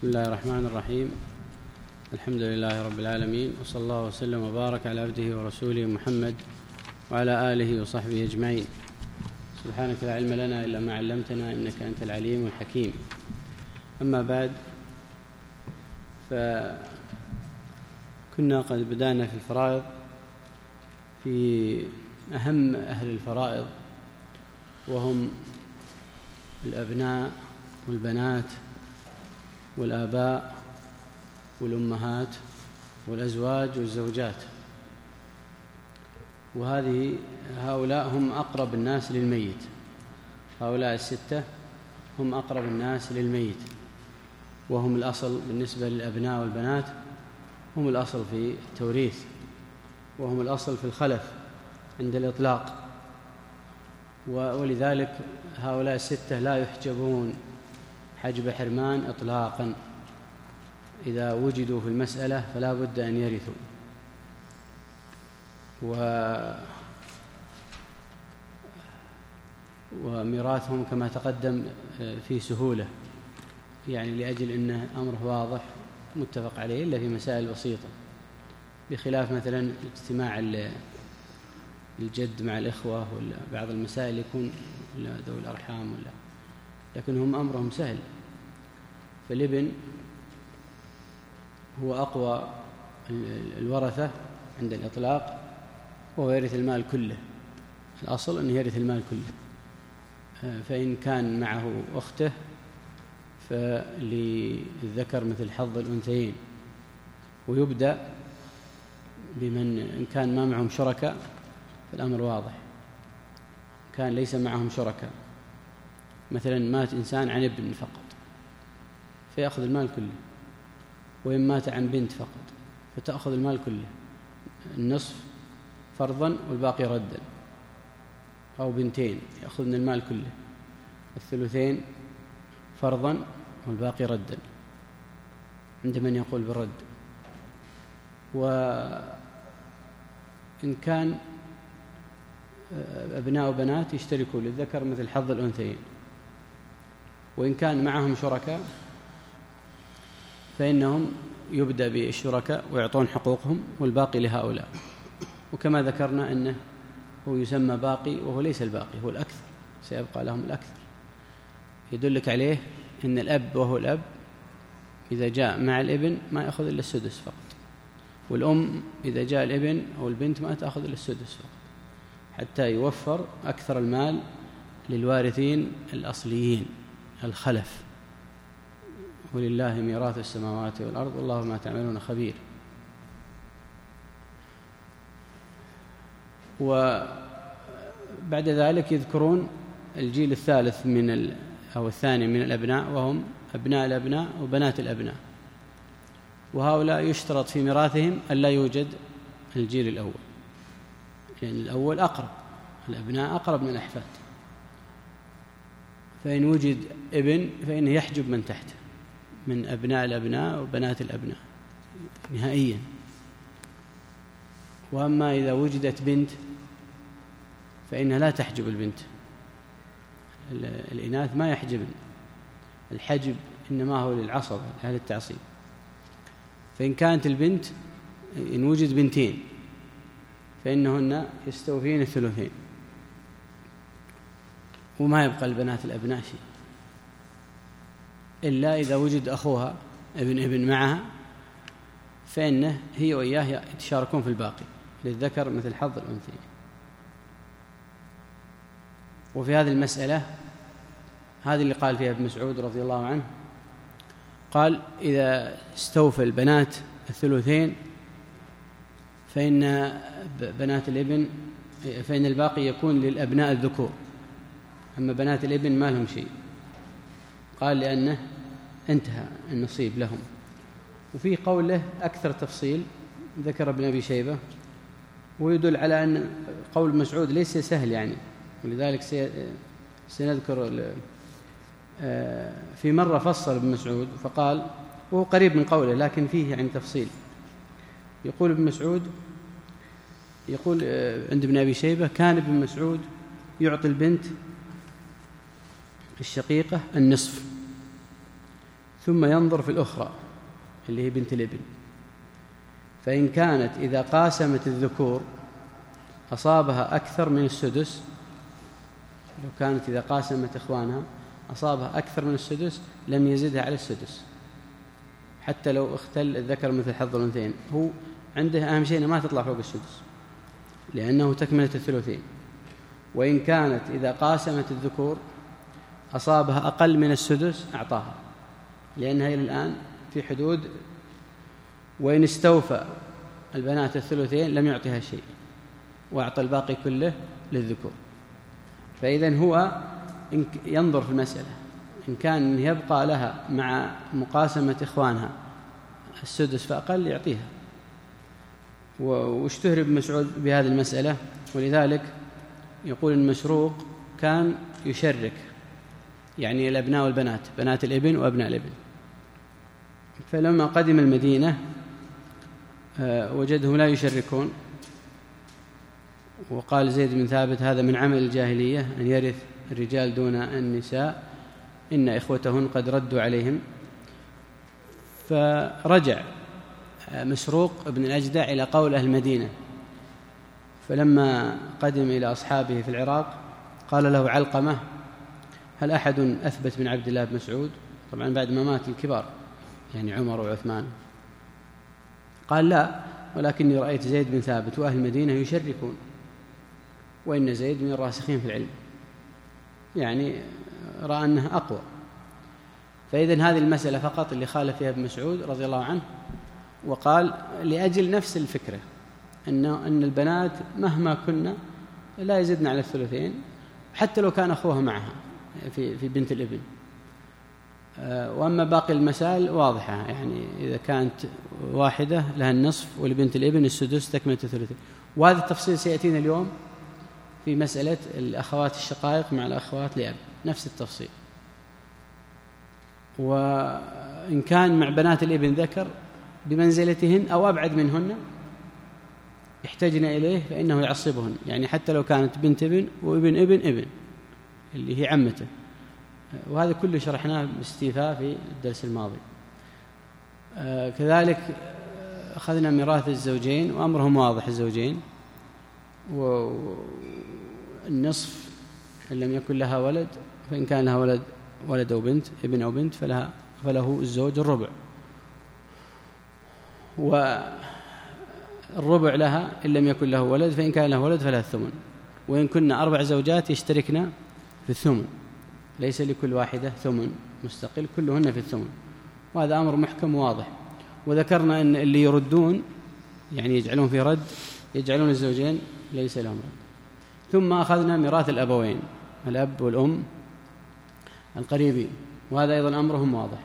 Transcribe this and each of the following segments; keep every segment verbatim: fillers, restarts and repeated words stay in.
بسم الله الرحمن الرحيم. الحمد لله رب العالمين، وصلى الله وسلم وبارك على عبده ورسوله محمد وعلى آله وصحبه أجمعين. سبحانك لا علم لنا إلا ما علمتنا إنك أنت العليم الحكيم. أما بعد، فكنا قد بدأنا في الفرائض في أهم أهل الفرائض، وهم الأبناء والبنات والآباء والأمهات والأزواج والزوجات. وهذه هؤلاء هم أقرب الناس للميت، هؤلاء الستة هم أقرب الناس للميت، وهم الأصل بالنسبة للأبناء والبنات، هم الأصل في التوريث، وهم الأصل في الخلف عند الإطلاق. ولذلك هؤلاء الستة لا يحجبون حجب حرمان إطلاقا، إذا وجدوا في المسألة فلا بد أن يرثوا. و... وميراثهم كما تقدم في سهولة، يعني لأجل أنه أمره واضح متفق عليه إلا في مسائل بسيطة، بخلاف مثلا اجتماع الجد مع الإخوة ولا بعض المسائل يكون ذوي الأرحام ولا، لكن هم أمرهم سهل. فالابن هو أقوى الورثة عند الإطلاق، وهو يرث المال كله، الأصل أنه يرث المال كله. فإن كان معه أخته فللذكر مثل حظ الأنثيين، ويبدأ بمن إن كان ما معهم شركاء فالأمر واضح. كان ليس معهم شركاء، مثلا مات إنسان عن ابن فقط فيأخذ المال كله، وإن مات عن بنت فقط فتأخذ المال كله، النصف فرضا والباقي ردا، أو بنتين يأخذن المال كله، الثلثين فرضا والباقي ردا عند من يقول بالرد. وإن كان أبناء وبنات يشتركوا للذكر مثل حظ الأنثيين، وإن كان معهم شركاء فإنهم يبدأ بالشركاء ويعطون حقوقهم والباقي لهؤلاء. وكما ذكرنا أنه هو يسمى باقي وهو ليس الباقي، هو الأكثر، سيبقى لهم الأكثر. يدلك عليه أن الأب وهو الأب إذا جاء مع الابن ما يأخذ إلا السدس فقط، والأم إذا جاء الابن أو البنت ما تأخذ إلا السدس فقط، حتى يوفر أكثر المال للوارثين الأصليين الخلف. ولله ميراث السماوات والأرض والله ما تعملون خبير. وبعد ذلك يذكرون الجيل الثالث من ال أو الثاني من الأبناء، وهم أبناء الأبناء وبنات الأبناء. وهؤلاء يشترط في ميراثهم أن لا يوجد الجيل الأول، لأن يعني الأول أقرب، الأبناء أقرب من الأحفاد، فإن وجد ابن فإنه يحجب من تحته من أبناء الأبناء وبنات الأبناء نهائيا. وأما إذا وجدت بنت فإنها لا تحجب البنت، الإناث ما يحجبن، الحجب إنما هو للعصبة لأهل التعصيب. فإن كانت البنت، إن وجد بنتين فإنهن يستوفين الثلثين، وما يبقى البنات الأبناء شيء، إلا إذا وجد أخوها ابن ابن معها فإنه هي وإياه يتشاركون في الباقي، للذكر مثل حظ الأنثيين. وفي هذه المسألة هذه اللي قال فيها ابن مسعود رضي الله عنه، قال إذا استوفى البنات الثلثين فإن بنات الابن فإن الباقي يكون للأبناء الذكور، أما بنات الابن ما لهم شيء، قال لأنه انتهى النصيب لهم. وفي قوله أكثر تفصيل ذكر ابن أبي شيبة، ويدل على أن قول مسعود ليس سهل يعني، ولذلك سنذكر في مرة فصل ابن مسعود فقال، وهو قريب من قوله لكن فيه يعني تفصيل. يقول ابن مسعود، يقول عند ابن أبي شيبة كان ابن مسعود يعطي البنت الشقيقة النصف، ثم ينظر في الأخرى اللي هي بنت الابن، فإن كانت إذا قاسمت الذكور أصابها أكثر من السدس، لو كانت إذا قاسمت إخوانها أصابها أكثر من السدس لم يزدها على السدس، حتى لو اختل الذكر مثل حظ الأنثيين. هو عنده أهم شيء ما تطلع فوق السدس لأنه تكملة الثلثين. وإن كانت إذا قاسمت الذكور أصابها أقل من السدس أعطاها، لأنها إلى الآن في حدود. وإن استوفى البنات الثلثين لم يعطيها شيء وأعطى الباقي كله للذكور. فإذن هو ينظر في المسألة، إن كان يبقى لها مع مقاسمة إخوانها السدس فأقل يعطيها. واشتهر ابن مسعود بهذه المسألة، ولذلك يقول المسروق كان يشرك يعني الأبناء والبنات، بنات الابن وأبناء الابن. فلما قدم المدينة وجدهم لا يشركون، وقال زيد بن ثابت هذا من عمل الجاهلية أن يرث الرجال دون النساء، إن إخوتهن قد ردوا عليهم. فرجع مسروق ابن الأجدع إلى قول أهل المدينة، فلما قدم إلى أصحابه في العراق قال له علقمة هل أحد أثبت من عبد الله بن مسعود؟ طبعا بعد ما مات الكبار يعني عمر وعثمان. قال لا، ولكني رأيت زيد بن ثابت وأهل المدينة يشركون، وإن زيد من الراسخين في العلم، يعني رأى أنها أقوى. فإذن هذه المسألة فقط اللي خالف فيها ابن مسعود رضي الله عنه، وقال لأجل نفس الفكرة أن أن البنات مهما كنا لا يزدن على الثلثين حتى لو كان أخوها معها في في بنت الابن. وأما باقي المسائل واضحة، يعني إذا كانت واحدة لها النصف ولبنت الابن السدس تكملة الثلثين. وهذا التفصيل سيأتينا اليوم في مسألة الأخوات الشقائق مع الأخوات لأب، نفس التفصيل. وإن كان مع بنات الابن ذكر بمنزلتهن أو أبعد منهن يحتاجن إليه فإنه يعصبهن، يعني حتى لو كانت بنت ابن وابن ابن ابن اللي هي عمته. وهذا كله شرحناه باستيفاء في الدرس الماضي. آه كذلك أخذنا ميراث الزوجين وأمرهم واضح، الزوجين والنصف إن لم يكن لها ولد، فإن كان لها ولد ولد أو بنت ابن أو بنت فلها فله الزوج الربع، والربع لها إن لم يكن له ولد، فإن كان له ولد فلها الثمن. وإن كنا أربع زوجات يشتركن في الثمن، ليس لكل واحدة ثمن مستقل، كلهن في الثمن. وهذا أمر محكم واضح. وذكرنا أن اللي يردون يعني يجعلون في رد يجعلون الزوجين ليس لهم رد. ثم أخذنا ميراث الأبوين، الأب والأم القريبين، وهذا أيضا أمرهم واضح.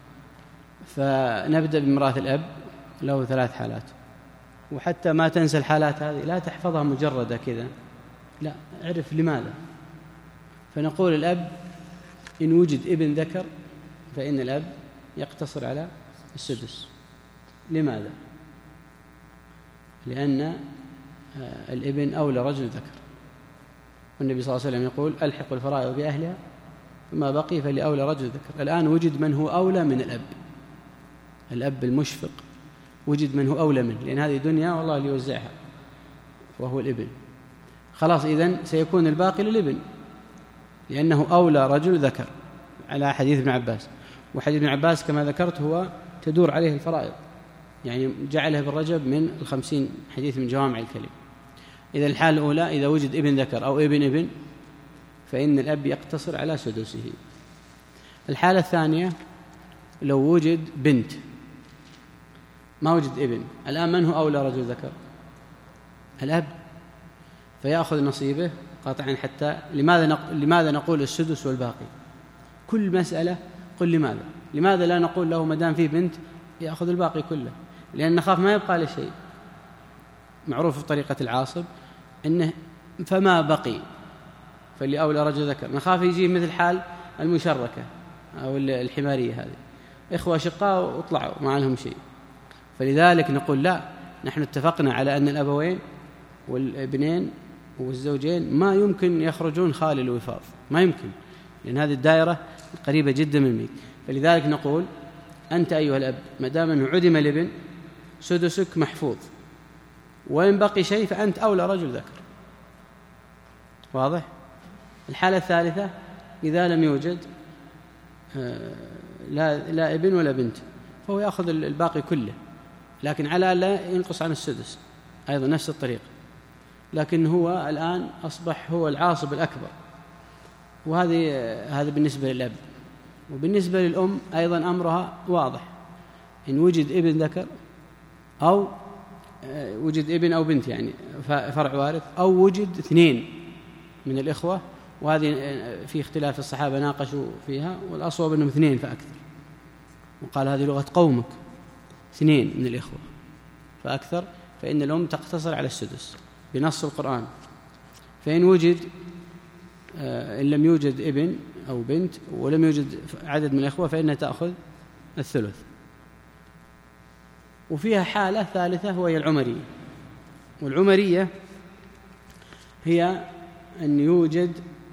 فنبدأ بميراث الأب، له ثلاث حالات، وحتى ما تنسى الحالات هذه، لا تحفظها مجردة كذا، لا، اعرف لماذا. فنقول الأب إن وجد ابن ذكر فإن الأب يقتصر على السدس. لماذا؟ لأن الابن أولى رجل ذكر، والنبي صلى الله عليه وسلم يقول ألحق الفرائض بأهلها فما بقي فلأولى رجل ذكر. الآن وجد من هو أولى من الأب، الأب المشفق وجد من هو أولى منه، لأن هذه دنيا والله اللي يوزعها وهو الابن. خلاص، إذن سيكون الباقي للابن لأنه أولى رجل ذكر على حديث ابن عباس. وحديث ابن عباس كما ذكرت هو تدور عليه الفرائض، يعني جعله بالرجب من الخمسين حديث من جوامع الكلم. إذا الحالة الأولى إذا وجد ابن ذكر أو ابن ابن فإن الأب يقتصر على سدسه. الحالة الثانية لو وجد بنت ما وجد ابن، الآن من هو أولى رجل ذكر؟ الأب، فيأخذ نصيبه قطعا. حتى لماذا نق... لماذا نقول السدس والباقي؟ كل مسألة قل لماذا لماذا لا نقول له مدام في بنت يأخذ الباقي كله؟ لأن نخاف ما يبقى لشيء. معروف في طريقة العاصب إنه فما بقي فلأولى رجل ذكر، نخاف يجي مثل حال المشركة أو الحمارية، هذه إخوة شقاء واطلعوا ما لهم شيء. فلذلك نقول لا، نحن اتفقنا على أن الأبوين والابنين والزوجين ما يمكن يخرجون خالي الوفاض، ما يمكن، لأن هذه الدائرة قريبة جدا من الميت. فلذلك نقول أنت أيها الأب ما دام أنه عدم الابن سدسك محفوظ، وإن بقي شيء فأنت أولى رجل ذكر. واضح؟ الحالة الثالثة إذا لم يوجد لا, لا ابن ولا بنت فهو يأخذ الباقي كله، لكن على لا ينقص عن السدس أيضا نفس الطريقة، لكن هو الآن أصبح هو العاصب الأكبر. وهذه هذا بالنسبة للأب. وبالنسبة للأم أيضا أمرها واضح، إن وجد ابن ذكر أو وجد ابن أو بنت يعني فرع وارث، أو وجد اثنين من الإخوة، وهذه في اختلاف الصحابة ناقشوا فيها، والأصوب أنهم اثنين فأكثر، وقال هذه لغة قومك، اثنين من الإخوة فأكثر، فإن الأم تقتصر على السدس بنص القرآن. فإن وجد إن لم يوجد ابن أو بنت ولم يوجد عدد من الإخوة فإنها تأخذ الثلث. وفيها حالة ثالثة وهي العمرية. والعمرية هي أن يوجد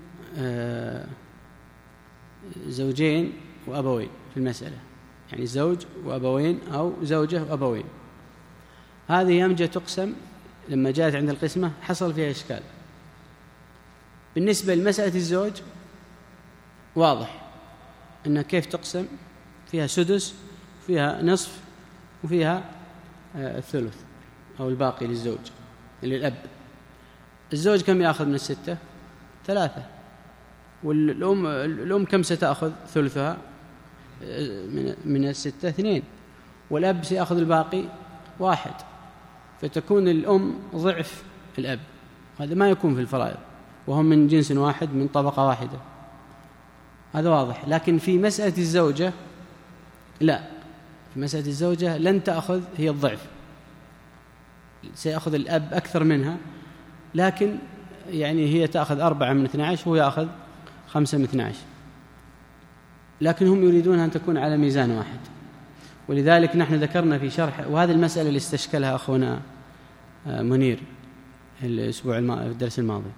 زوجين وأبوين في المسألة، يعني زوج وأبوين أو زوجة وأبوين. هذه يمجى تقسم، لما جاءت عند القسمة حصل فيها إشكال. بالنسبة لمسألة الزوج واضح أنها كيف تقسم، فيها سدس، فيها نصف، وفيها الثلث أو الباقي للزوج للأب. الزوج كم يأخذ من الستة؟ ثلاثة. والأم الأم كم ستأخذ ثلثها من الستة؟ اثنين. والأب سيأخذ الباقي واحد، فتكون الأم ضعف الأب. هذا ما يكون في الفرائض، وهم من جنس واحد من طبقة واحدة، هذا واضح. لكن في مسألة الزوجة لا، في مسألة الزوجة لن تأخذ هي الضعف، سيأخذ الأب أكثر منها، لكن يعني هي تأخذ أربعة من اثنى عشر وهو يأخذ خمسة من اثنى عشر، لكن هم يريدون أن تكون على ميزان واحد. ولذلك نحن ذكرنا في شرح، وهذه المسألة اللي استشكلها أخونا منير الأسبوع الماضي في الدرس الماضي،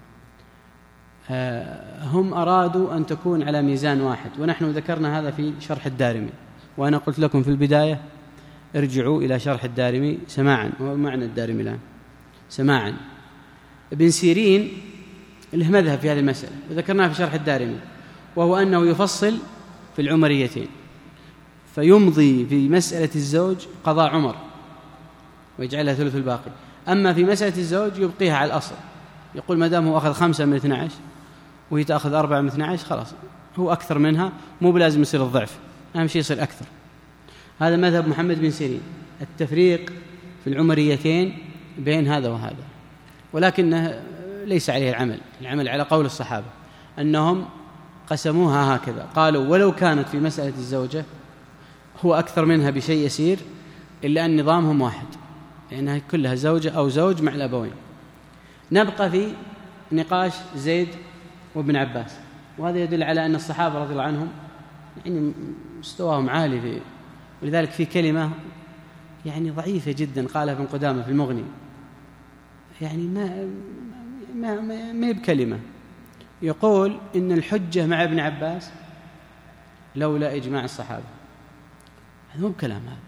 هم أرادوا أن تكون على ميزان واحد، ونحن ذكرنا هذا في شرح الدارمي. وأنا قلت لكم في البداية ارجعوا إلى شرح الدارمي سماعا، وهو معنى الدارمي الآن سماعا. ابن سيرين له مذهب في هذه المسألة وذكرناها في شرح الدارمي، وهو أنه يفصل في العمريتين، فيمضي في مسألة الزوج قضاء عمر ويجعلها ثلث الباقي. أما في مسألة الزوج يبقيها على الأصل، يقول ما دام هو أخذ خمسة من اثنى عشر وهي تأخذ أربعة من اثنى عشر خلاص، هو أكثر منها، مو بلازم يصير الضعف، أهم شيء يصير أكثر. هذا مذهب محمد بن سيرين، التفريق في العمريتين بين هذا وهذا، ولكنه ليس عليه العمل، العمل على قول الصحابة أنهم قسموها هكذا، قالوا ولو كانت في مسألة الزوجة هو أكثر منها بشيء يسير، إلا أن نظامهم واحد، لأنها كلها زوجة أو زوج مع الأبوين. نبقى في نقاش زيد وابن عباس، وهذا يدل على أن الصحابة رضي الله عنهم يعني مستواهم عالي في، ولذلك في كلمة يعني ضعيفة جدا قالها ابن قدامة في المغني، يعني ما ما ما, ما بكلمة، يقول إن الحجة مع ابن عباس لولا إجماع الصحابة. هذا مو بكلام، هذا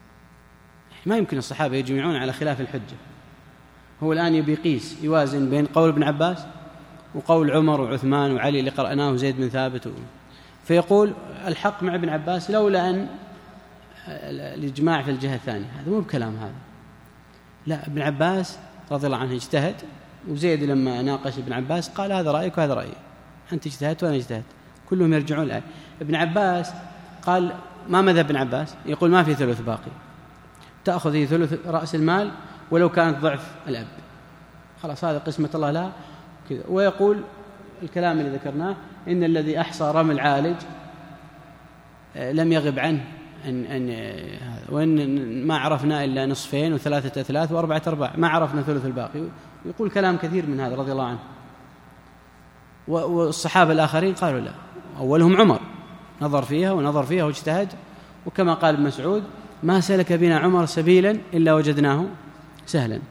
ما يمكن الصحابة يجمعون على خلاف الحجة. هو الآن يبي يقيس يوازن بين قول ابن عباس وقول عمر وعثمان وعلي اللي قرأناه وزيد بن ثابت و... فيقول الحق مع ابن عباس لولا أن الإجماع في الجهة الثانية. هذا مو بكلام هذا، لا، ابن عباس رضي الله عنه اجتهد، وزيد لما ناقش ابن عباس قال هذا رأيك وهذا رأيي، أنت اجتهدت وأنا اجتهدت، كلهم يرجعون الآن. ابن عباس قال ما مذهب ابن عباس؟ يقول ما في ثلث باقي، تأخذ هي ثلث رأس المال ولو كانت ضعف الأب، خلاص هذا قسمة الله لها كذا. ويقول الكلام اللي ذكرناه إن الذي أحصى رمي العالج لم يغب عنه أن أن وإن ما عرفنا إلا نصفين وثلاثة أثلاث وأربعة أرباع، ما عرفنا ثلث الباقي. يقول كلام كثير من هذا رضي الله عنه. والصحابة الآخرين قالوا لا، أولهم عمر نظر فيها ونظر فيها واجتهد، وكما قال ابن مسعود ما سلك بنا عمر سبيلا إلا وجدناه سهلا.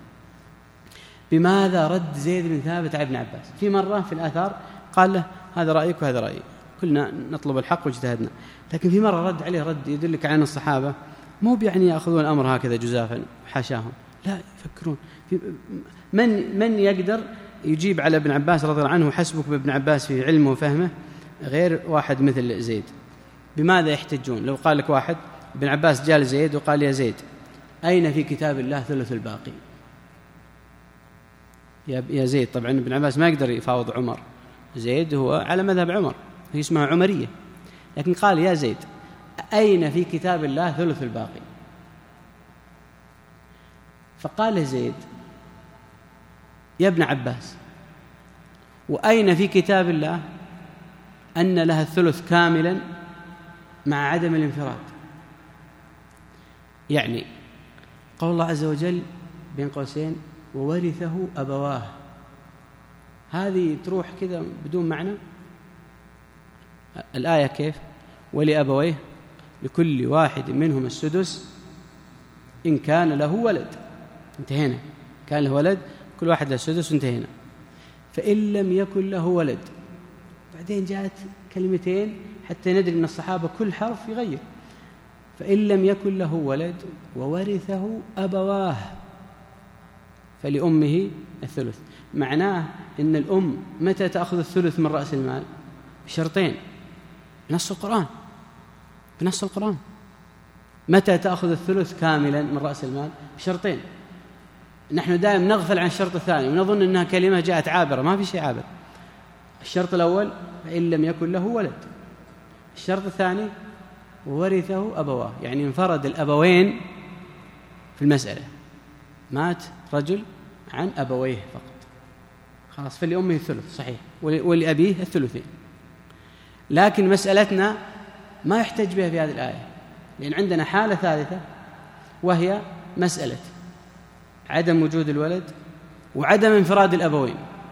بماذا رد زيد بن ثابت على ابن عباس؟ في مرة في الآثار قال له هذا رأيك وهذا رأيي، كلنا نطلب الحق واجتهدنا. لكن في مرة رد عليه رد يدلك على أن الصحابة مو بيعني يأخذون الأمر هكذا جزافا حاشاهم، لا، يفكرون. من من يقدر يجيب على ابن عباس رضي الله عنه وحسبك بابن عباس في علمه وفهمه غير واحد مثل زيد؟ بماذا يحتجون؟ لو قال لك واحد ابن عباس جاء لزيد وقال يا زيد أين في كتاب الله ثلث الباقي؟ يا زيد، طبعا ابن عباس ما يقدر يفاوض عمر، زيد هو على مذهب عمر، هي اسمها عمرية، لكن قال يا زيد أين في كتاب الله ثلث الباقي؟ فقال له زيد يا ابن عباس، وأين في كتاب الله أن لها الثلث كاملا مع عدم الانفراد؟ يعني قول الله عز وجل بين قوسين وورثه أبواه، هذه تروح كذا بدون معنى. الآية كيف؟ ولأبويه لكل واحد منهم السدس إن كان له ولد، انتهينا، كان له ولد كل واحد له السدس، انتهينا. فإن لم يكن له ولد، بعدين جاءت كلمتين حتى ندري من الصحابة كل حرف يغير. فإن لم يكن له ولد وورثه أبواه فلأمه الثلث. معناه إن الأم متى تأخذ الثلث من رأس المال؟ بشرطين، بنص القرآن، بنص القرآن. متى تأخذ الثلث كاملا من رأس المال؟ بشرطين. نحن دائما نغفل عن الشرط الثاني ونظن أنها كلمة جاءت عابرة، ما في شيء عابر. الشرط الأول فإن لم يكن له ولد، الشرط الثاني وورثه أبواه، يعني انفرد الأبوين في المسألة، مات رجل عن أبويه فقط، خلاص فلأمه الثلث صحيح ولأبيه الثلثين. لكن مسألتنا ما يحتج بها في هذه الآية، لأن عندنا حالة ثالثة وهي مسألة عدم وجود الولد وعدم انفراد الأبوين،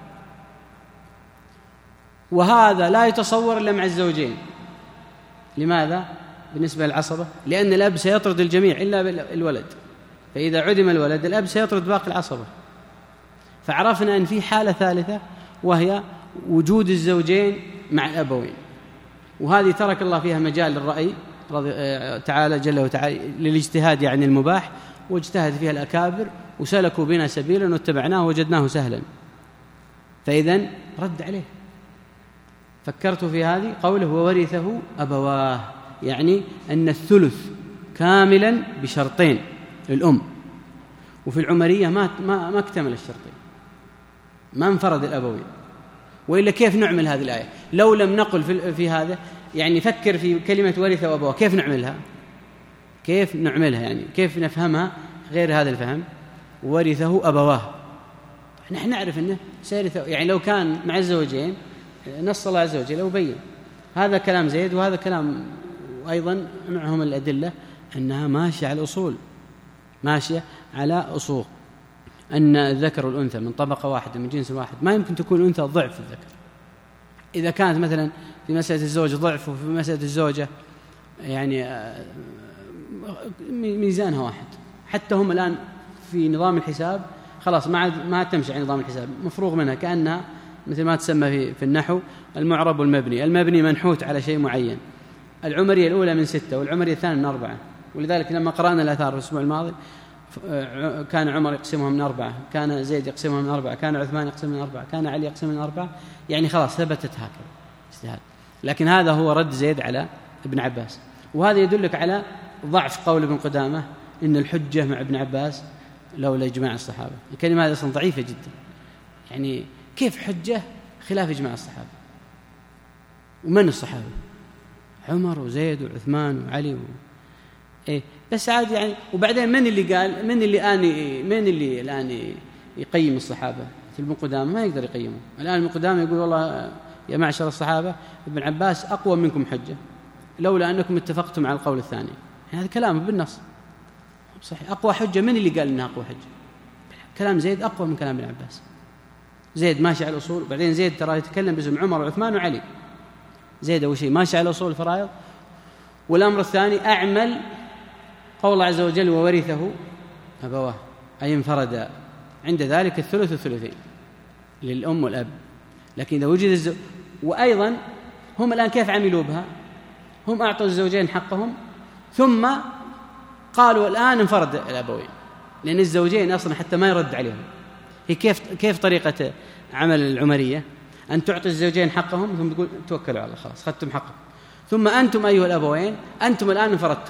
وهذا لا يتصور إلا مع الزوجين. لماذا؟ بالنسبة للعصبة، لأن الأب سيطرد الجميع إلا الولد، فإذا عدم الولد الأب سيطرد باقي العصبة. فعرفنا أن في حالة ثالثة وهي وجود الزوجين مع الأبوين، وهذه ترك الله فيها مجال للرأي تعالى جل وتعالى للاجتهاد، يعني المباح، واجتهد فيها الأكابر وسلكوا بنا سبيلا واتبعناه وجدناه سهلا. فإذن رد عليه. فكرت في هذه قوله وورثه أبواه، يعني أن الثلث كاملا بشرطين للأم، وفي العمرية ما ما ما اكتمل الشرطين، ما انفرد الأبوين. وإلا كيف نعمل هذه الآية لو لم نقل في, في هذا؟ يعني فكر في كلمة ورثه أبواه، كيف نعملها؟ كيف نعملها يعني كيف نفهمها غير هذا الفهم؟ ورثه أبواه، نحن نعرف أنه سيرثه، يعني لو كان مع الزوجين نص الله عز وجل وبين هذا كلام زيد وهذا كلام، وأيضا معهم الأدلة أنها ماشية على الأصول، ماشية على أصول أن الذكر والأنثى من طبقة واحدة من جنس واحد، ما يمكن تكون الأنثى ضعف الذكر. إذا كانت مثلا في مسألة الزوج ضعف وفي مسألة الزوجة يعني ميزانها واحد، حتى هم الآن في نظام الحساب خلاص ما ما تمشي على نظام الحساب، مفروغ منها، كأنها مثل ما تسمى في في النحو المعرب والمبني. المبني منحوت على شيء معين، العمرية الأولى من ستة والعمرية الثانية من أربعة. ولذلك لما قرأنا الآثار في الأسبوع الماضي كان عمر يقسمها من أربعة، كان زيد يقسمها من أربعة، كان عثمان يقسم من أربعة، كان علي يقسم من أربعة، يعني خلاص ثبتت هكذا اجتهاد. لكن هذا هو رد زيد على ابن عباس، وهذا يدلك على ضعف قول ابن قدامة إن الحجة مع ابن عباس لولا إجماع الصحابة. الكلمة هذه أصلا ضعيفة جدا، يعني كيف حجة خلاف إجماع الصحابة؟ ومن الصحابة؟ عمر وزيد وعثمان وعلي و... إيه بس عاد يعني. وبعدين من اللي قال من اللي آن من اللي الآن يقيم الصحابة؟ ابن قدامة ما يقدر يقيمه الآن. ابن قدامة يقول والله يا معشر الصحابة ابن عباس أقوى منكم حجة لولا أنكم اتفقتم على القول الثاني. يعني هذا كلام بالنص صحيح. أقوى حجة من اللي قال إنها أقوى حجة؟ كلام زيد أقوى من كلام ابن عباس. زيد ماشي على الأصول، وبعدين زيد ترى يتكلم باسم عمر وعثمان وعلي. زيد أول شيء ماشي على أصول الفرائض، والأمر الثاني أعمل قول الله عز وجل وورثه أبواه، أي انفرد عند ذلك الثلث الثلثين للأم والأب. لكن إذا وجد الزوج، وأيضا هم الآن كيف عملوا بها؟ هم أعطوا الزوجين حقهم ثم قالوا الآن انفرد الأبوين، لأن الزوجين أصلا حتى ما يرد عليهم. هي كيف كيف طريقة عمل العمرية؟ أن تعطي الزوجين حقهم ثم تقول توكلوا على الله، خلاص خدتم حقكم، ثم أنتم أيها الأبوين أنتم الآن انفردتم،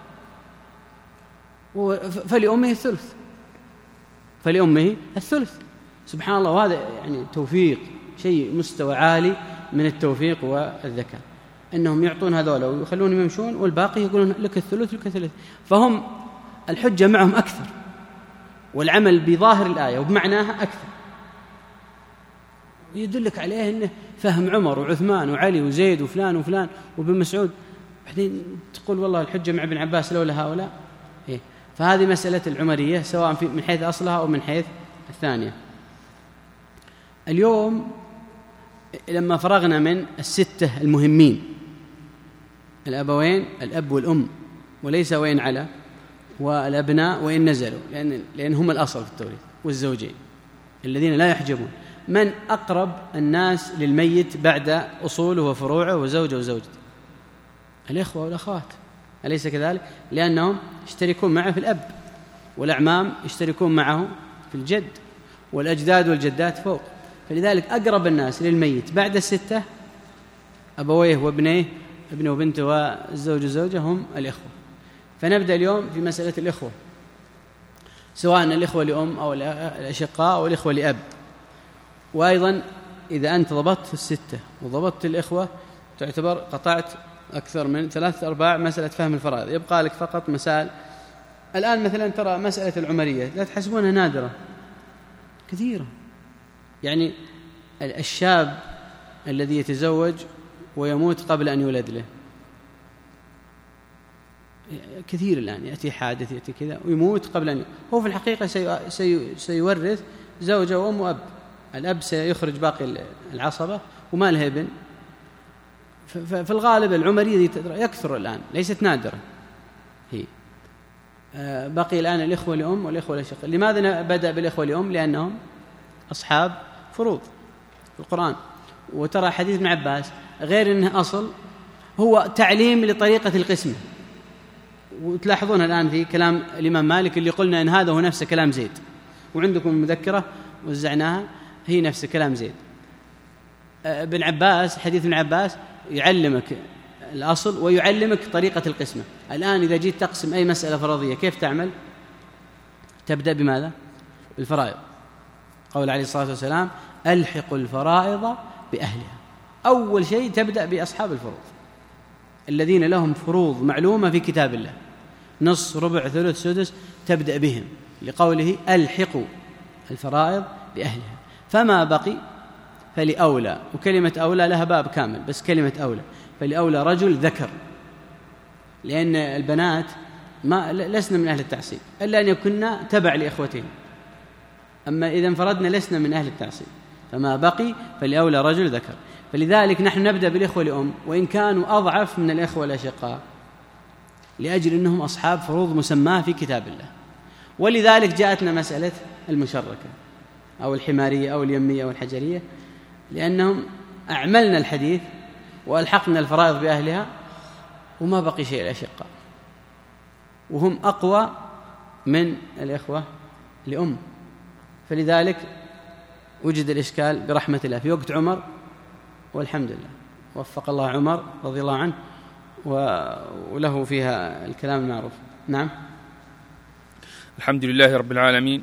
فلأمه الثلث، فلأمه الثلث. سبحان الله، وهذا يعني توفيق، شيء مستوى عالي من التوفيق والذكاء، أنهم يعطون هذولا ويخلونهم يمشون والباقي يقولون لك الثلث لك الثلث. فهم الحجة معهم أكثر، والعمل بظاهر الآية وبمعناها أكثر، يدلك عليه أنه فهم عمر وعثمان وعلي وزيد وفلان وفلان وابن مسعود. بعدين تقول والله الحجة مع ابن عباس لولا هؤلاء. إيه؟ فهذه مسألة العمرية سواء في من حيث أصلها أو من حيث الثانية. اليوم لما فرغنا من الستة المهمين، الأبوين الأب والأم وليس وين على، والأبناء وإن نزلوا، لأن, لأن هم الأصل في التوريث، والزوجين الذين لا يحجبون. من أقرب الناس للميت بعد أصوله وفروعه وزوجه وزوجته؟ الإخوة والأخوات، أليس كذلك؟ لأنهم يشتركون معه في الأب، والأعمام يشتركون معه في الجد، والأجداد والجدات فوق. فلذلك أقرب الناس للميت بعد الستة أبويه وابنيه، ابنه وبنته والزوج وزوجه، هم الإخوة. فنبدأ اليوم في مسألة الإخوة، سواء الإخوة لأم أو الأشقاء أو الإخوة لأب. وأيضا إذا أنت ضبطت الستة وضبطت الإخوة تعتبر قطعت أكثر من ثلاثة أرباع مسألة فهم الفرائض، يبقى لك فقط مسائل. الآن مثلا ترى مسألة العمرية لا تحسبونها نادرة، كثيرة. يعني الشاب الذي يتزوج ويموت قبل أن يولد له كثير، الآن يأتي حادث يأتي كذا ويموت قبل أن، هو في الحقيقة سي... سي... سيورث زوجة وأم وأب، الأب سيخرج باقي العصبة وما له ابن. في الغالب العمرية يكثر الآن، ليست نادرة هي. بقي الآن الإخوة لأم والإخوة لشقة. لماذا بدأ بالإخوة لأم؟ لأنهم أصحاب فروض في القرآن. وترى حديث ابن عباس غير أنه أصل، هو تعليم لطريقة القسمة. وتلاحظون الآن في كلام الإمام مالك اللي قلنا أن هذا هو نفس كلام زيد، وعندكم المذكرة وزعناها هي نفس كلام زيد. ابن عباس، حديث ابن عباس يعلمك الأصل ويعلمك طريقة القسمة. الآن إذا جيت تقسم أي مسألة فرضية كيف تعمل؟ تبدأ بماذا؟ بالفرائض. قول عليه الصلاة والسلام ألحقوا الفرائض بأهلها. أول شيء تبدأ بأصحاب الفروض الذين لهم فروض معلومة في كتاب الله، نص ربع ثلث سدس، تبدأ بهم لقوله ألحقوا الفرائض بأهلها. فما بقي فلأولى، وكلمة أولى لها باب كامل، بس كلمة أولى فلأولى رجل ذكر، لأن البنات ما لسنا من أهل التعصيب إلا أن يكوننا تبع لإخوتين، أما إذا انفردنا لسنا من أهل التعصيب. فما بقي فلأولى رجل ذكر. فلذلك نحن نبدأ بالإخوة لأم وإن كانوا أضعف من الإخوة الأشقاء، لأجل أنهم أصحاب فروض مسماة في كتاب الله. ولذلك جاءتنا مسألة المشركة أو الحمارية أو اليمية أو الحجرية، لأنهم أعملنا الحديث وألحقنا الفرائض بأهلها وما بقي شيء الأشقاء، وهم أقوى من الإخوة لأم. فلذلك وجد الإشكال برحمة الله في وقت عمر، والحمد لله وفق الله عمر رضي الله عنه وله فيها الكلام المعروف. نعم. الحمد لله رب العالمين،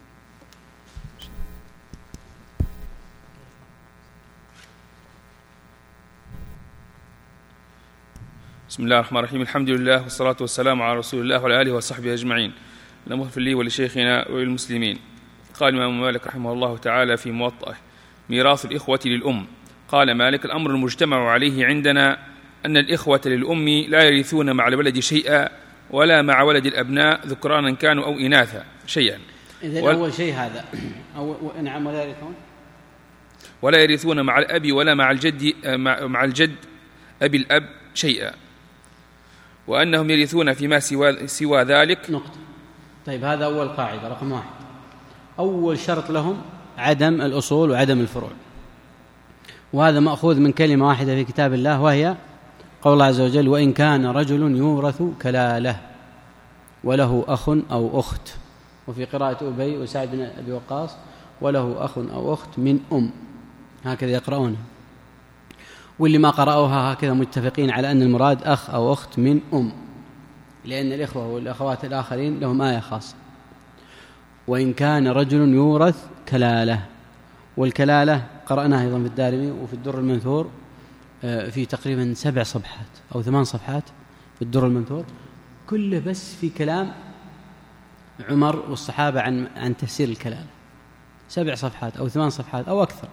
بسم الله الرحمن الرحيم. الحمد لله والصلاة والسلام على رسول الله وعلى آله وصحبه أجمعين. اللهم اغفر لي ولشيخنا وللمسلمين. قال الإمام مالك رحمه الله تعالى في موطئه: ميراث الإخوة للأم. قال مالك: الأمر المجتمع عليه عندنا أن الإخوة للأم لا يرثون مع الولد شيئا ولا مع ولد الأبناء ذكرانا كانوا أو إناثا شيئا. إذن وال... أول شيء هذا أو... نعم ولا يرثون ولا يرثون مع الأب ولا مع الجد مع, مع الجد أبي الأب شيئا، وأنهم يرثون فيما سوى, سوى ذلك. نقطة. طيب هذا أول قاعدة رقم واحد. أول شرط لهم عدم الأصول وعدم الفروع، وهذا مأخوذ من كلمة واحدة في كتاب الله، وهي قول الله عز وجل: وإن كان رجل يورث كلالة وله أخ أو أخت. وفي قراءة أبي وسعد بن أبي وقاص: وله أخ أو أخت من أم. هكذا يقرؤون، واللي ما قرأوها هكذا متفقين على أن المراد أخ أو أخت من أم، لأن الإخوة والأخوات الآخرين لهم آية خاصة. وإن كان رجل يورث كلالة، والكلالة قرأناها أيضا في الدارمي وفي الدر المنثور في تقريبا سبع صفحات أو ثمان صفحات في الدر المنثور، كله بس في كلام عمر والصحابة عن عن تفسير الكلالة، سبع صفحات أو ثمان صفحات أو أكثر.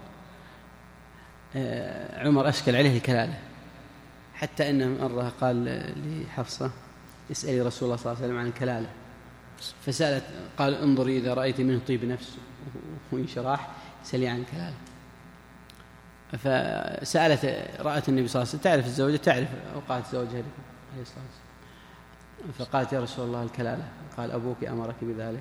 عمر أشكل عليه الكلالة، حتى أنه مرة قال لحفصة: اسألي رسول الله صلى الله عليه وسلم عن الكلالة، فسألت قال: انظري إذا رأيت منه طيب نفس وانشراح سلي عن الكلالة. فسألت رأت النبي صلى الله عليه وسلم، تعرف الزوجة تعرف أوقات زوجها عليه الصلاة والسلام، فقالت: يا رسول الله الكلالة. قال: أبوك أمرك بذلك؟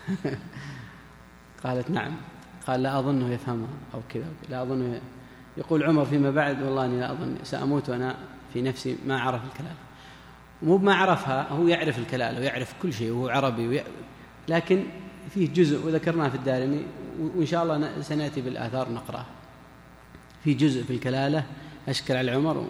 قالت: نعم. قال: لا أظنه يفهمها أو كذا، لا أظنه. يقول عمر فيما بعد: والله أني لا أظن سأموت وأنا في نفسي ما عرف الكلالة. مو ما عرفها، هو يعرف الكلالة ويعرف كل شيء وهو عربي وي... لكن فيه جزء وذكرناه في الدارمي، وإن شاء الله سنأتي بالآثار نقرأه، في جزء في الكلالة أشكل على عمر.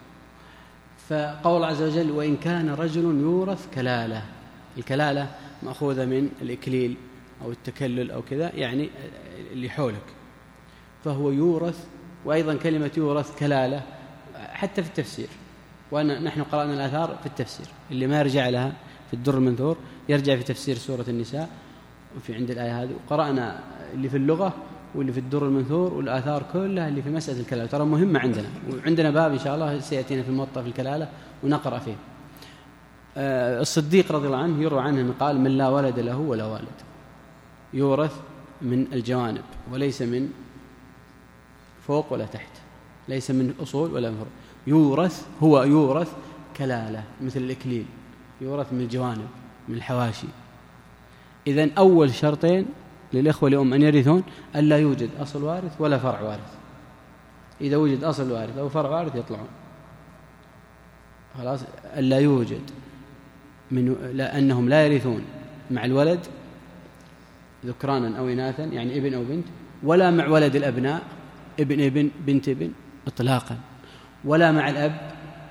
فقول عز وجل: وإن كان رجل يورث كلالة، الكلالة مأخوذة من الإكليل أو التكلل أو كذا، يعني اللي حولك، فهو يورث. وأيضا كلمة يورث كلالة حتى في التفسير، ونحن قرأنا الآثار في التفسير، اللي ما يرجع لها في الدر المنثور يرجع في تفسير سورة النساء وفي عند الآية هذه، وقرأنا اللي في اللغة واللي في الدر المنثور والآثار كلها اللي في مسألة الكلالة، ترى مهمة عندنا، وعندنا باب إن شاء الله سيأتينا في الموطأ في الكلالة ونقرأ فيه. آه الصديق رضي الله عنه يروى عنه قال: من لا ولد له ولا والد، يورث من الجوانب وليس من فوق ولا تحت، ليس من أصول ولا من فروع، يورث، هو يورث كلالة مثل الإكليل، يورث من الجوانب من الحواشي. إذن أول شرطين للإخوة لأم أن يرثون: أن لا يوجد أصل وارث ولا فرع وارث. إذا وجد أصل وارث أو فرع وارث يطلعون، خلاص. أن لا يوجد من لا أنهم لا يرثون مع الولد ذكرانا أو إناثا، يعني ابن أو بنت، ولا مع ولد الأبناء ابن ابن بنت ابن إطلاقا، ولا مع الأب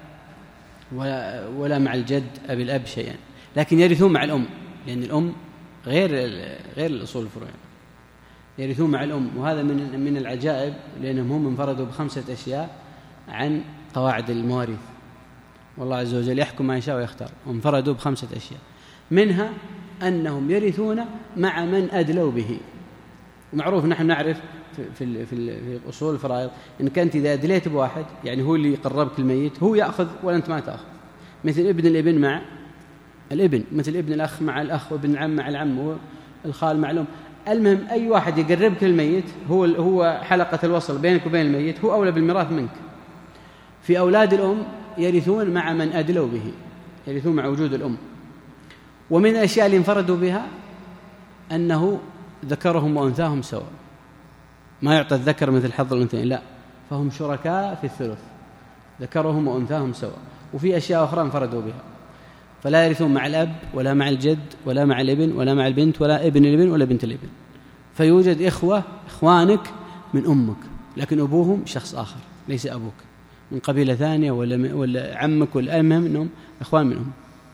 ولا, ولا مع الجد أبي الأب شيئا، لكن يرثون مع الأم، لأن الأم غير غير الأصول الفروع، يرثون مع الأم. وهذا من من العجائب، لأنهم هم انفردوا بخمسة أشياء عن قواعد المواريث، والله عز وجل يحكم ما يشاء ويختار، وانفردوا بخمسة أشياء، منها أنهم يرثون مع من أدلوا به. ومعروف نحن نعرف في في في أصول الفرائض إنك أنت إذا أدليت بواحد، يعني هو اللي قربك الميت، هو يأخذ ولا أنت ما تأخذ، مثل ابن الابن مع الابن، مثل ابن الأخ مع الأخ، وابن العم مع العم، والخال مع الأم. المهم أي واحد يقربك الميت هو هو حلقة الوصل بينك وبين الميت، هو أولى بالميراث منك. في أولاد الأم يرثون مع من أدلوا به، يرثون مع وجود الأم. ومن الأشياء اللي انفردوا بها أنه ذكرهم وأنثاهم سواء، ما يعطى الذكر مثل حظ الأنثيين، لا، فهم شركاء في الثلث، ذكرهم وأنثاهم سواء. وفي أشياء أخرى انفردوا بها، فلا يرثون مع الأب ولا مع الجد ولا مع الابن ولا مع البنت ولا ابن الابن ولا بنت الابن. فيوجد إخوة إخوانك من أمك، لكن أبوهم شخص آخر ليس أبوك، من قبيلة ثانية ولا ولا عمك، ولا المهم أنهم إخوان منهم.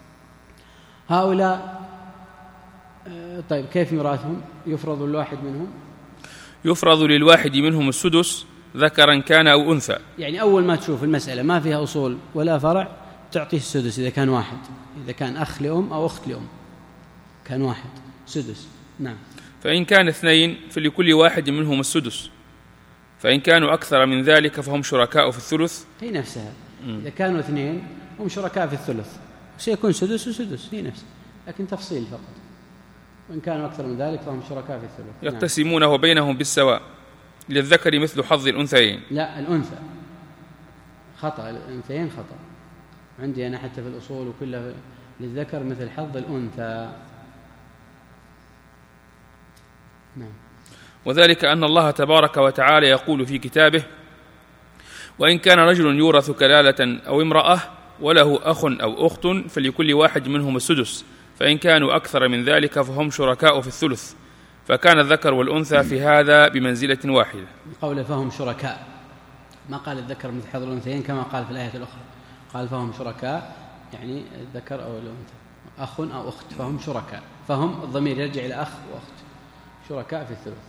هؤلاء طيب كيف ميراثهم؟ يفرض الواحد منهم، يفرض للواحد منهم السدس ذكرا كان أو أنثى. يعني أول ما تشوف المسألة ما فيها أصول ولا فرع تعطيه السدس إذا كان واحد، إذا كان أخ لأم أو أخت لأم كان واحد سدس. نعم. فإن كان اثنين فلكل واحد منهم السدس، فإن كانوا أكثر من ذلك فهم شركاء في الثلث. هي نفسها، إذا كانوا اثنين هم شركاء في الثلث، سيكون سدس وسدس، هي نفسها، لكن تفصيل فقط. وإن كانوا أكثر من ذلك فهم شركاء في الثلث. يقتسمونه بينهم بالسواء، للذكر مثل حظ الأنثيين. لا، الأنثى خطأ، الأنثيين خطأ عندي أنا حتى في الأصول وكلها، للذكر مثل حظ الأنثى. نعم. وذلك أن الله تبارك وتعالى يقول في كتابه: وإن كان رجل يورث كلالة أو امرأة وله أخ أو أخت فلكل واحد منهم السدس، فإن كانوا أكثر من ذلك فهم شركاء في الثلث، فكان الذكر والأنثى في هذا بمنزلة واحدة. قول فهم شركاء، ما قال الذكر مثل حظ الأنثيين كما قال في الآية الأخرى، قال فهم شركاء يعني الذكر أو الأنثى، أخ أو أخت فهم شركاء، فهم الضمير يرجع إلى أخ وأخت، شركاء في الثلث.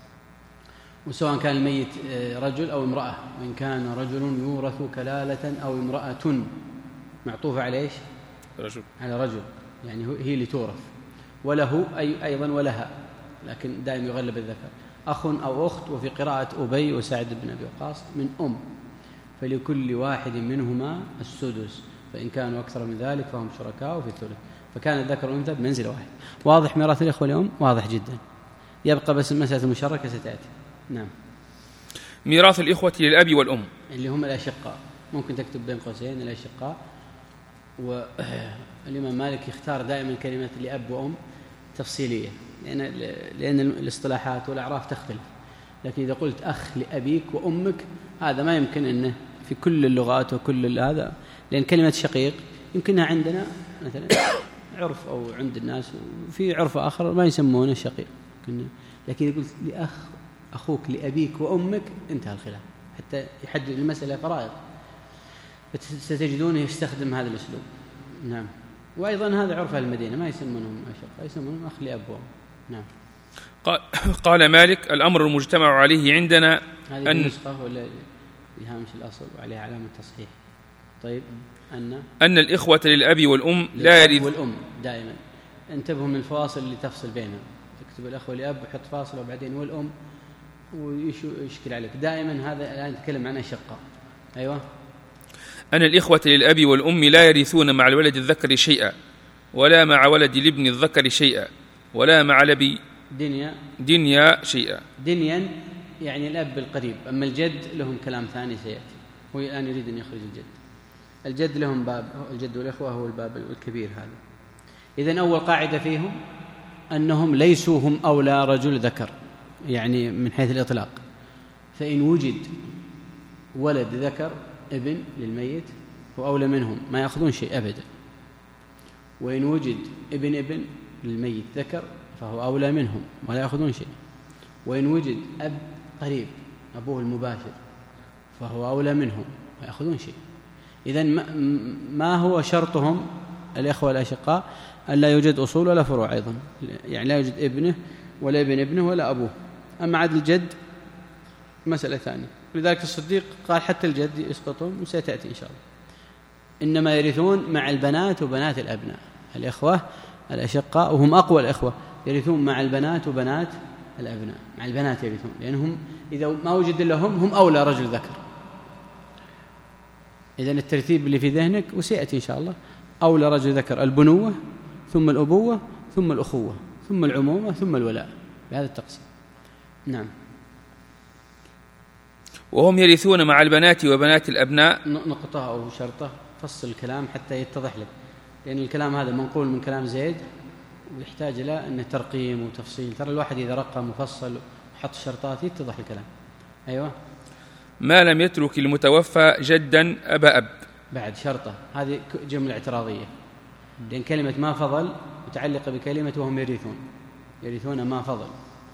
وسواء كان الميت رجل أو امرأة، وإن كان رجل يورث كلالة أو امرأة معطوفة على إيش؟ رجل، على رجل، يعني هي اللي تورث، وله أي أيضا ولها، لكن دائما يغلب الذكر، أخ أو أخت. وفي قراءة أبي وسعد بن أبي وقاص من أم، فلكل واحد منهما السدس، فإن كانوا أكثر من ذلك فهم شركاء في الثلث، فكان الذكر والأنثى بمنزلة واحد. واضح ميراث الإخوة اليوم؟ واضح جدا، يبقى بس مسألة المشاركة ستأتي. نعم. ميراث الإخوة للأب والأم اللي هم الأشقاء، ممكن تكتب بين قوسين الأشقاء. والإمام مالك يختار دائما كلمة لأب وأم تفصيلية، لأن لأن الاصطلاحات والأعراف تختلف، لكن إذا قلت أخ لأبيك وأمك هذا ما يمكن أنه في كل اللغات وكل هذا، لأن كلمة شقيق يمكنها عندنا مثلا عرف أو عند الناس، وفي عرف آخر ما يسمونه شقيق، لكن إذا قلت لأخ أخوك لأبيك وأمك انتهى الخلاف، حتى يحدد المسألة فرائض، ستجدونه يستخدم هذا الأسلوب. نعم. وأيضا هذا عرف المدينة، ما يسمونهم أشقاء، يسمونهم أخ لأب وأم. نعم. قال مالك: الأمر المجتمع عليه عندنا هذه أن النسخة ولا بهامش الأصل وعليها علامة تصحيح. طيب. أن أن الإخوة للأب والأم لا يرث والأم دائما، انتبهوا من الفواصل اللي تفصل بينهم، تكتب الأخوة لأب وحط فاصل وبعدين والأم ويشكل عليك دائما. هذا الآن نتكلم عن أشقاء. أيوة. أن الإخوة للأب والأم لا يرثون مع الولد الذكر شيئا، ولا مع ولد الابن الذكر شيئا، ولا مع لبي دنيا دنيا شيئا. دنيا يعني الأب القريب، أما الجد لهم كلام ثاني سيأتي، هو الآن يريد أن يخرج الجد. الجد لهم باب، الجد والإخوة هو الباب الكبير هذا. إذن أول قاعدة فيهم أنهم ليسوا هم أولى رجل ذكر، يعني من حيث الإطلاق، فإن وجد ولد ذكر ابن للميت هو أولى منهم، ما يأخذون شيء أبدا. وإن وجد ابن ابن للميت ذكر فهو أولى منهم ولا يأخذون شيء. وإن وجد أب قريب أبوه المباشر فهو أولى منهم ولا يأخذون شيء. إذن ما هو شرطهم الإخوة الأشقاء؟ أن لا يوجد أصول ولا فروع أيضا، يعني لا يوجد ابنه ولا ابن ابنه ولا أبوه. أما عدل الجد مسألة ثانية، لذلك الصديق قال حتى الجد يسقطون، وسيتأتي إن شاء الله. إنما يرثون مع البنات وبنات الأبناء، الإخوة الأشقاء وهم أقوى الإخوة يرثون مع البنات وبنات الأبناء، مع البنات يرثون، لأنهم إذا ما وجد لهم هم أولى رجل ذكر. إذن الترتيب اللي في ذهنك وسيأتي إن شاء الله: أولى رجل ذكر البنوة، ثم الأبوة، ثم الأخوة، ثم العمومة، ثم الولاء، بهذا التقسيم. نعم. وهم يرثون مع البنات وبنات الأبناء. نقطة أو شرطة، فصل الكلام حتى يتضح لك، لأن الكلام هذا منقول من كلام زيد ويحتاج إلى أن ترقيم وتفصيل. ترى الواحد إذا رقم وفصل وحط شرطات يتضح الكلام. أيوة. ما لم يترك المتوفى جدا أبا أب. بعد شرطة، هذه جملة اعتراضية، لأن كلمة ما فضل متعلقة بكلمة وهم يرثون، يرثون ما فضل.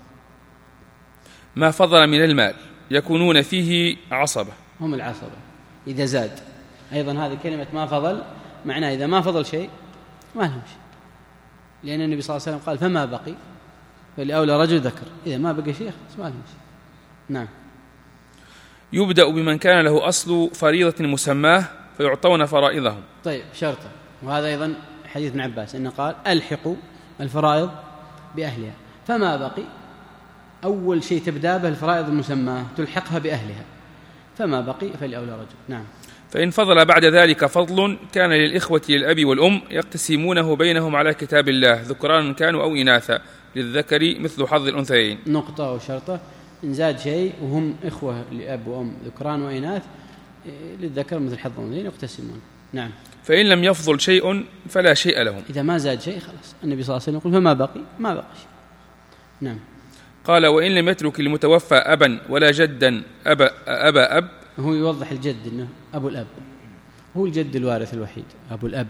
ما فضل من المال يكونون فيه عصبة، هم العصبة إذا زاد. أيضا هذه كلمة ما فضل معناه إذا ما فضل شيء ما لهم شيء، لأن النبي صلى الله عليه وسلم قال: فما بقي فلأولى رجل ذكر، إذا ما بقي شيء ما لهم شيء. نعم. يبدأ بمن كان له أصل فريضة مسماه فيعطون فرائضهم. طيب شرطة، وهذا أيضا حديث ابن عباس إنه قال: ألحقوا الفرائض بأهلها، فما بقي أول شيء تبدأ به الفرائض المسماه تلحقها بأهلها، فما بقي فلأولى رجل. نعم. فإن فضل بعد ذلك فضل كان للإخوة للأب والأم يقتسمونه بينهم على كتاب الله، ذكرانا كانوا أو إناثا، للذكر مثل حظ الأنثيين. نقطة وشرطة، إن زاد شيء وهم إخوة لأب وأم ذكران وإناث للذكر مثل حظ الأنثيين يقتسمون. نعم. فإن لم يفضل شيء فلا شيء لهم. إذا ما زاد شيء خلاص، النبي صلى الله عليه وسلم يقول: فما بقي ما بقي شيء. نعم. قال: وإن لم يترك المتوفى أبا ولا جدا أبا, أبا أب هو يوضح الجد أنه أبو الأب هو الجد الوارث الوحيد أبو الأب.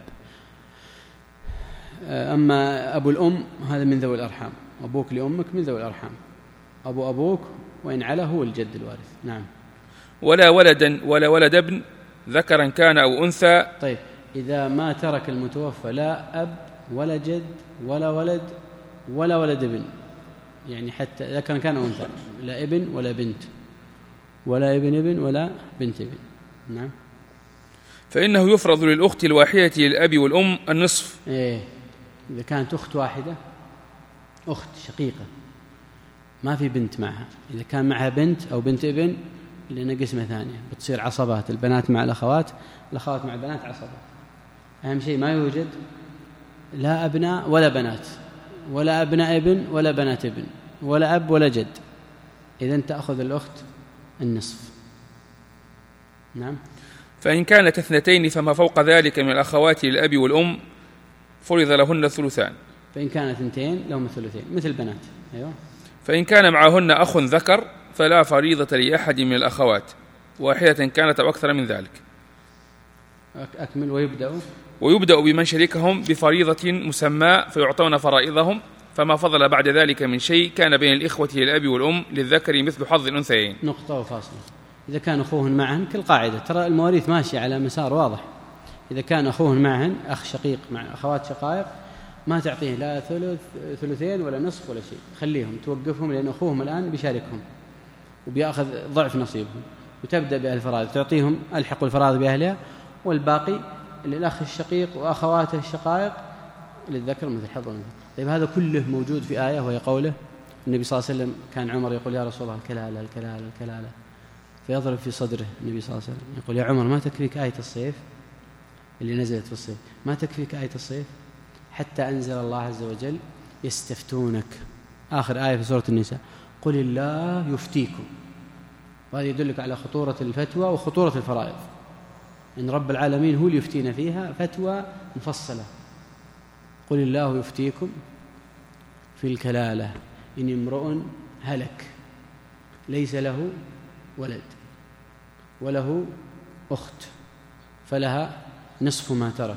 أما أبو الأم هذا من ذوي الأرحام، أبوك لأمك من ذوي الأرحام، أبو أبوك وإن علا هو الجد الوارث. نعم. ولا ولدا ولا ولد ابن ذكرا كان أو أنثى. طيب إذا ما ترك المتوفى لا أب ولا جد ولا ولد ولا ولد ابن، يعني حتى ذكرا كان أو أنثى، لا ابن ولا بنت ولا ابن ابن ولا بنت ابن. نعم. فإنه يفرض للأخت الواحدة للأب والأم النصف. إيه إذا كانت أخت واحدة، أخت شقيقة ما في بنت معها، إذا كان معها بنت أو بنت ابن لأنها قسمة ثانية بتصير عصبات، البنات مع الأخوات، الأخوات مع البنات عصبات. أهم شيء ما يوجد لا أبناء ولا بنات ولا أبناء ابن ولا بنات ابن ولا أب ولا جد، إذن تأخذ الأخت النصف. نعم. فإن كانت اثنتين فما فوق ذلك من الأخوات للأب والأم فرض لهن الثلثان. فإن كانت اثنتين لهم الثلثين مثل بنات. أيوة. فإن كان معهن أخ ذكر فلا فريضة لأحد من الأخوات، واحدة كانت أو أكثر من ذلك. أكمل. ويبدأ ويبدأ بمن شركهم بفريضة مسمى فيعطون فرائضهم، فما فضل بعد ذلك من شيء كان بين الإخوة للأب والأم للذكر مثل حظ الأنثيين. نقطة وفاصلة. إذا كان أخوهن معهن كالقاعدة، ترى المواريث ماشية على مسار واضح. إذا كان أخوهن معهن، أخ شقيق مع أخوات شقائق، ما تعطيه لا ثلث ثلثين ولا نصف ولا شيء، خليهم توقفهم، لأن أخوهم الآن بيشاركهم وبيأخذ ضعف نصيبهم، وتبدأ بأهل تعطيهم ألحقوا الفرائض بأهلها، والباقي للأخ الشقيق وأخواته الشقائق للذكر مثل حظ الأنثيين. طيب هذا كله موجود في آية، وهي قوله النبي صلى الله عليه وسلم كان عمر يقول يا رسول الله الكلالة الكلالة الكلالة، فيضرب في صدره النبي صلى الله عليه وسلم يقول يا عمر ما تكفيك آية الصيف اللي نزلت في الصيف، ما تكفيك آية الصيف، حتى أنزل الله عز وجل يستفتونك، آخر آية في سورة النساء، قل الله يفتيكم. وهذا يدلك على خطورة الفتوى وخطورة الفرائض، إن رب العالمين هو اللي يفتينا فيها فتوى مفصلة. قل الله يفتيكم في الكلالة إن امرؤ هلك ليس له ولد وله أخت فلها نصف ما ترك،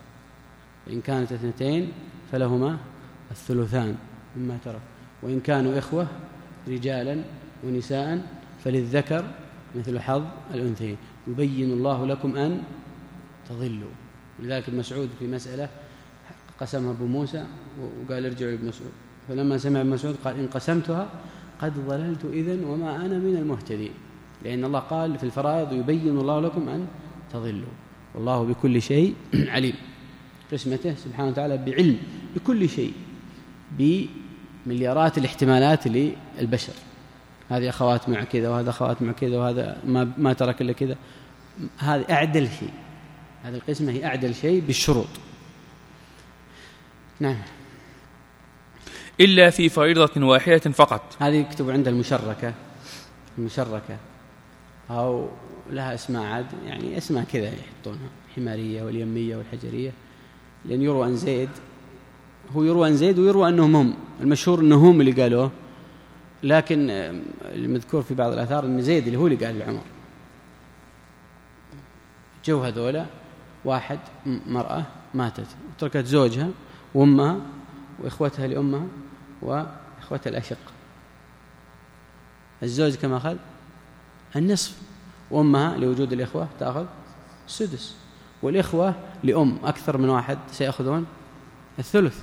إن كانت اثنتين فلهما الثلثان مما ترك، وإن كانوا إخوة رجالا ونساء فللذكر مثل حظ الأنثيين، يبين الله لكم أن تضلوا. لذلك المسعود في مسألة قسمها أبو موسى وقال ارجعوا لابن مسعود، فلما سمع ابن مسعود قال إن قسمتها قد ضللت إذن وما أنا من المهتدين، لأن الله قال في الفرائض يبين الله لكم أن تضلوا، والله بكل شيء عليم. قسمته سبحانه وتعالى بعلم بكل شيء، بمليارات الاحتمالات للبشر، هذه أخوات مع كذا وهذا أخوات مع كذا وهذا ما, ما ترك إلا كذا. هذه أعدل شيء، هذه القسمة هي أعدل شيء بالشروط. نعم. إلا في فريضة واحدة فقط. هذه يكتب عند المشركة، المشركة أو لها اسماء عاد، يعني اسماء كذا يحطونها، الحمارية واليمية والحجرية، لأن يروى عن زيد، هو يروى عن زيد ويروى أنهم هم، المشهور أنهم اللي قالوه، لكن المذكور في بعض الآثار أن زيد اللي هو اللي قال لعمر. جو هذولا واحد مرأة ماتت وتركت زوجها وأمها وإخوتها لأمها وإخوتها الأشق، الزوج كما أخذ النصف، وأمها لوجود الإخوة تأخذ السدس، والإخوة لأم أكثر من واحد سيأخذون الثلث،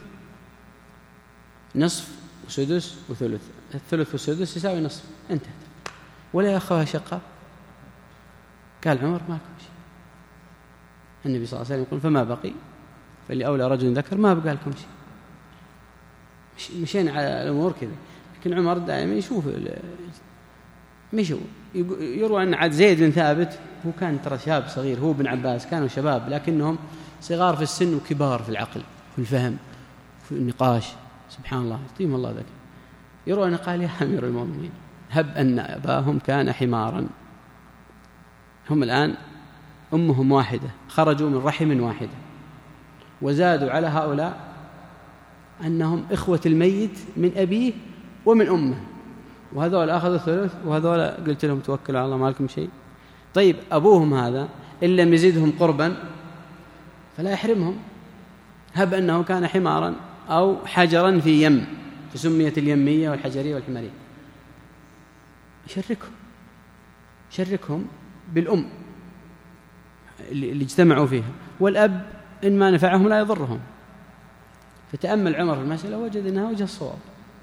نصف وسدس وثلث، الثلث والسدس يساوي نصف، انتهت. ولا أخوها شقة، قال عمر ما لكم شيء، النبي صلى الله عليه وسلم يقول فما بقي فلأولى رجل ذكر ما بقى لكم شيء. مشينا على الأمور كذا، لكن عمر دائما يشوف مشوا. يروى أن عاد زيد بن ثابت هو كان ترى شاب صغير، هو بن عباس كانوا شباب لكنهم صغار في السن وكبار في العقل في الفهم في النقاش، سبحان الله يعطيهم الله ذلك. يروى أن قال يا أمير المؤمنين هب أن أباهم كان حمارا، هم الآن أمهم واحدة خرجوا من رحم واحدة، وزادوا على هؤلاء أنهم إخوة الميت من أبيه ومن أمه، وهذول أخذوا الثلث وهذول قلت لهم توكلوا على الله ما لكم شيء. طيب أبوهم هذا إن لم يزدهم قربا فلا يحرمهم، هب أنه كان حمارا أو حجرا في يم فسميت اليمية والحجرية والحمارية، شركهم شركهم بالأم اللي اجتمعوا فيها، والأب إن ما نفعهم لا يضرهم. فتأمل عمر في المسألة وجد أنها وجه الصواب.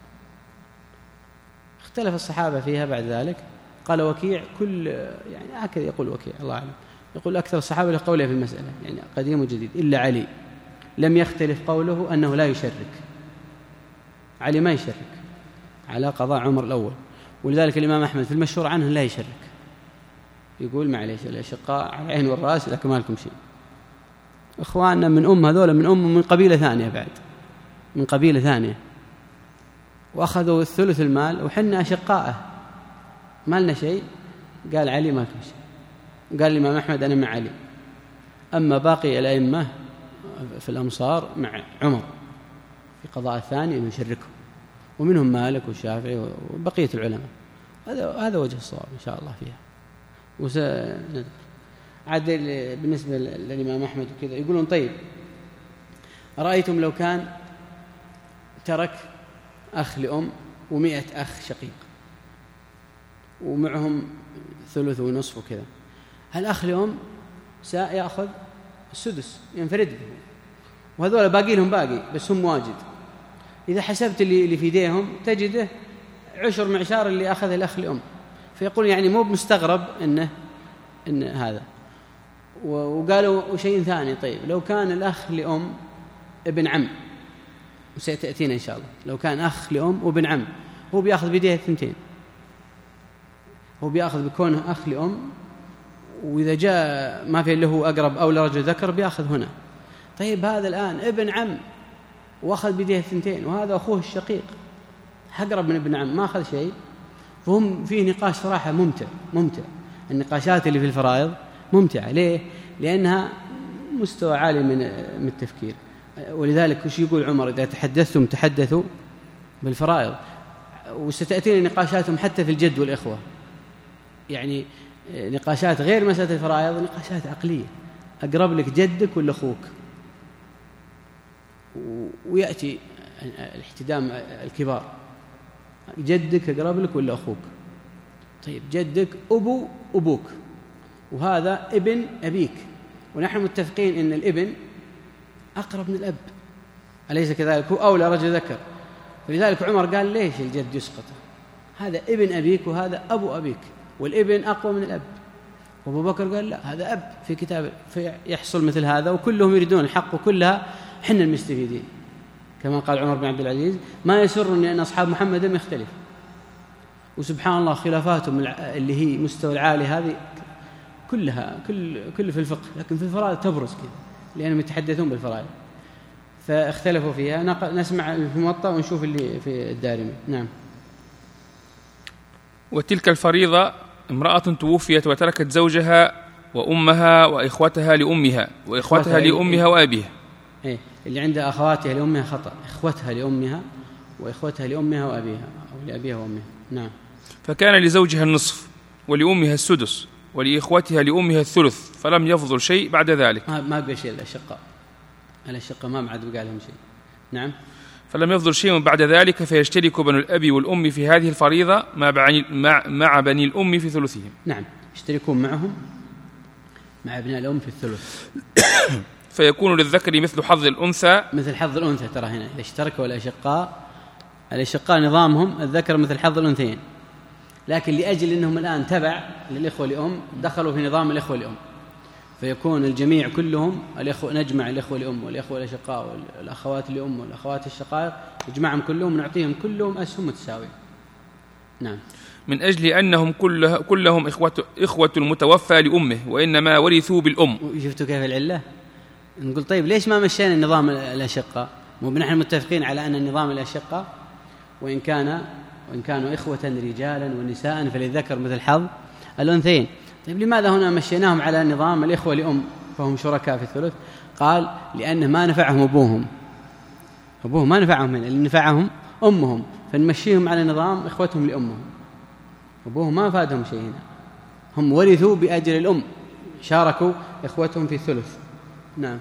اختلف الصحابة فيها بعد ذلك. قال وكيع كل يعني هكذا يقول وكيع الله أعلم، يقول أكثر الصحابة لقوله في المسألة يعني قديم وجديد إلا علي لم يختلف قوله أنه لا يشرك. علي ما يشرك على قضاء عمر الأول، ولذلك الإمام أحمد في المشهور عنه لا يشرك، يقول معليش الأشقاء على العين والرأس لكن ما لكم شيء. إخواننا من أم هذول من أم من قبيلة ثانية بعد من قبيلة ثانية وأخذوا الثلث المال وحنا أشقاءه ما لنا شيء. قال علي ما لكم شيء، قال الإمام أحمد أنا مع علي، أما باقي الأئمة في الأمصار مع عمر في قضاء الثاني أنه يشركهم، ومنهم مالك والشافعي وبقية العلماء. هذا هذا وجه الصواب إن شاء الله فيها. وسندر عدل بالنسبة للإمام أحمد وكذا يقولون طيب رأيتم لو كان ترك أخ لأم ومئة أخ شقيق ومعهم ثلث ونصف وكذا، هل أخ لأم سيأخذ السدس ينفرد به، وهذول باقي لهم باقي بس هم واجد. إذا حسبت اللي في يديهم تجده عشر معشار اللي أخذه الأخ لأم، فيقول يعني مو بمستغرب إنه إن هذا. وقالوا شيء ثاني طيب لو كان الأخ لأم ابن عم، وسيتأتينا إن شاء الله، لو كان أخ لأم وابن عم هو بيأخذ بيديه الثنتين، هو بيأخذ بكونه أخ لأم، وإذا جاء ما في اللي هو أقرب أو لرجل ذكر بيأخذ هنا. طيب هذا الآن ابن عم وأخذ بيديه الثنتين، وهذا أخوه الشقيق أقرب من ابن عم ما أخذ شيء. فهم فيه نقاش صراحة ممتع ممتع النقاشات اللي في الفرائض ممتعة. ليه؟ لأنها مستوى عالي من من التفكير. ولذلك وش يقول عمر إذا تحدثتم تحدثوا بالفرائض، وستأتينا نقاشاتهم حتى في الجد والإخوة، يعني نقاشات غير مسألة الفرائض، نقاشات عقلية أقرب لك جدك ولا أخوك، ويأتي الاحتدام الكبار جدك أقرب لك ولا أخوك. طيب جدك أبو أبوك وهذا ابن أبيك، ونحن متفقين إن الابن أقرب من الأب أليس كذلك؟ هو أولى رجل ذكر. فلذلك عمر قال ليش الجد يسقط؟ هذا ابن أبيك وهذا أبو أبيك، والابن أقوى من الأب. وأبو بكر قال لا هذا أب في كتاب فيحصل مثل هذا، وكلهم يريدون الحق وكلها حنا المستفيدين. كما قال عمر بن عبد العزيز ما يسرني أن أصحاب محمد لم يختلف، وسبحان الله خلافاتهم اللي هي مستوى العالي هذه كلها كل كل في الفقه، لكن في الفرائض تبرز كذا لأنهم يتحدثون بالفرائض فاختلفوا فيها. نسمع في الموطأ ونشوف اللي في الدارمي. نعم. وتلك الفريضة امرأة توفيت وتركت زوجها وأمها وإخوتها لأمها وإخوتها لأمها وأبيها. إيه اللي عندها أخواتها لأمها خطأ، إخوتها لأمها وإخوتها لأمها وأبيها أو لأبيها وأمها. نعم. فكان لزوجها النصف ولأمها السدس ولإخوتها لأمها الثلث، فلم يفضل شيء بعد ذلك. ما بقى شيء الأشقاء الأشقاء ما بعد بقى لهم شيء. نعم. فلم يفضل شيء بعد ذلك، فيشترك بنو الأب والأم في هذه الفريضة مع مع بني الأم في ثلثهم. نعم يشتركون معهم مع ابناء الأم في الثلث. فيكون للذكر مثل حظ الأنثى مثل حظ الأنثى. ترى هنا إذا اشتركوا الأشقاء الأشقاء نظامهم الذكر مثل حظ الأنثيين، لكن لأجل أنهم الآن تبع للإخوة لأم دخلوا في نظام الإخوة لأم، فيكون الجميع كلهم الإخوة، نجمع الإخوة لأم والإخوة الأشقاء والأخوات لأم والأخوات الشقائق نجمعهم كلهم ونعطيهم كلهم أسهم متساوية. نعم. من أجل أنهم كله كلهم إخوة إخوة المتوفى لأمه وإنما ورثوا بالأم. شفتوا كيف العلة؟ نقول طيب ليش ما مشينا النظام الأشقاء؟ مو نحن متفقين على أن النظام الأشقاء وإن كان وإن كانوا إخوة رجالا ونساء فللذكر مثل حظ الأنثيين. طيب لماذا هنا مشيناهم على نظام الإخوة لأم فهم شركاء في الثلث؟ قال لأنه ما نفعهم أبوهم، أبوهم ما نفعهم هنا، اللي نفعهم أمهم، فنمشيهم على نظام إخوتهم لأمهم، أبوهم ما فادهم شيء هنا. هم ورثوا بأجل الأم، شاركوا إخوتهم في الثلث. نعم.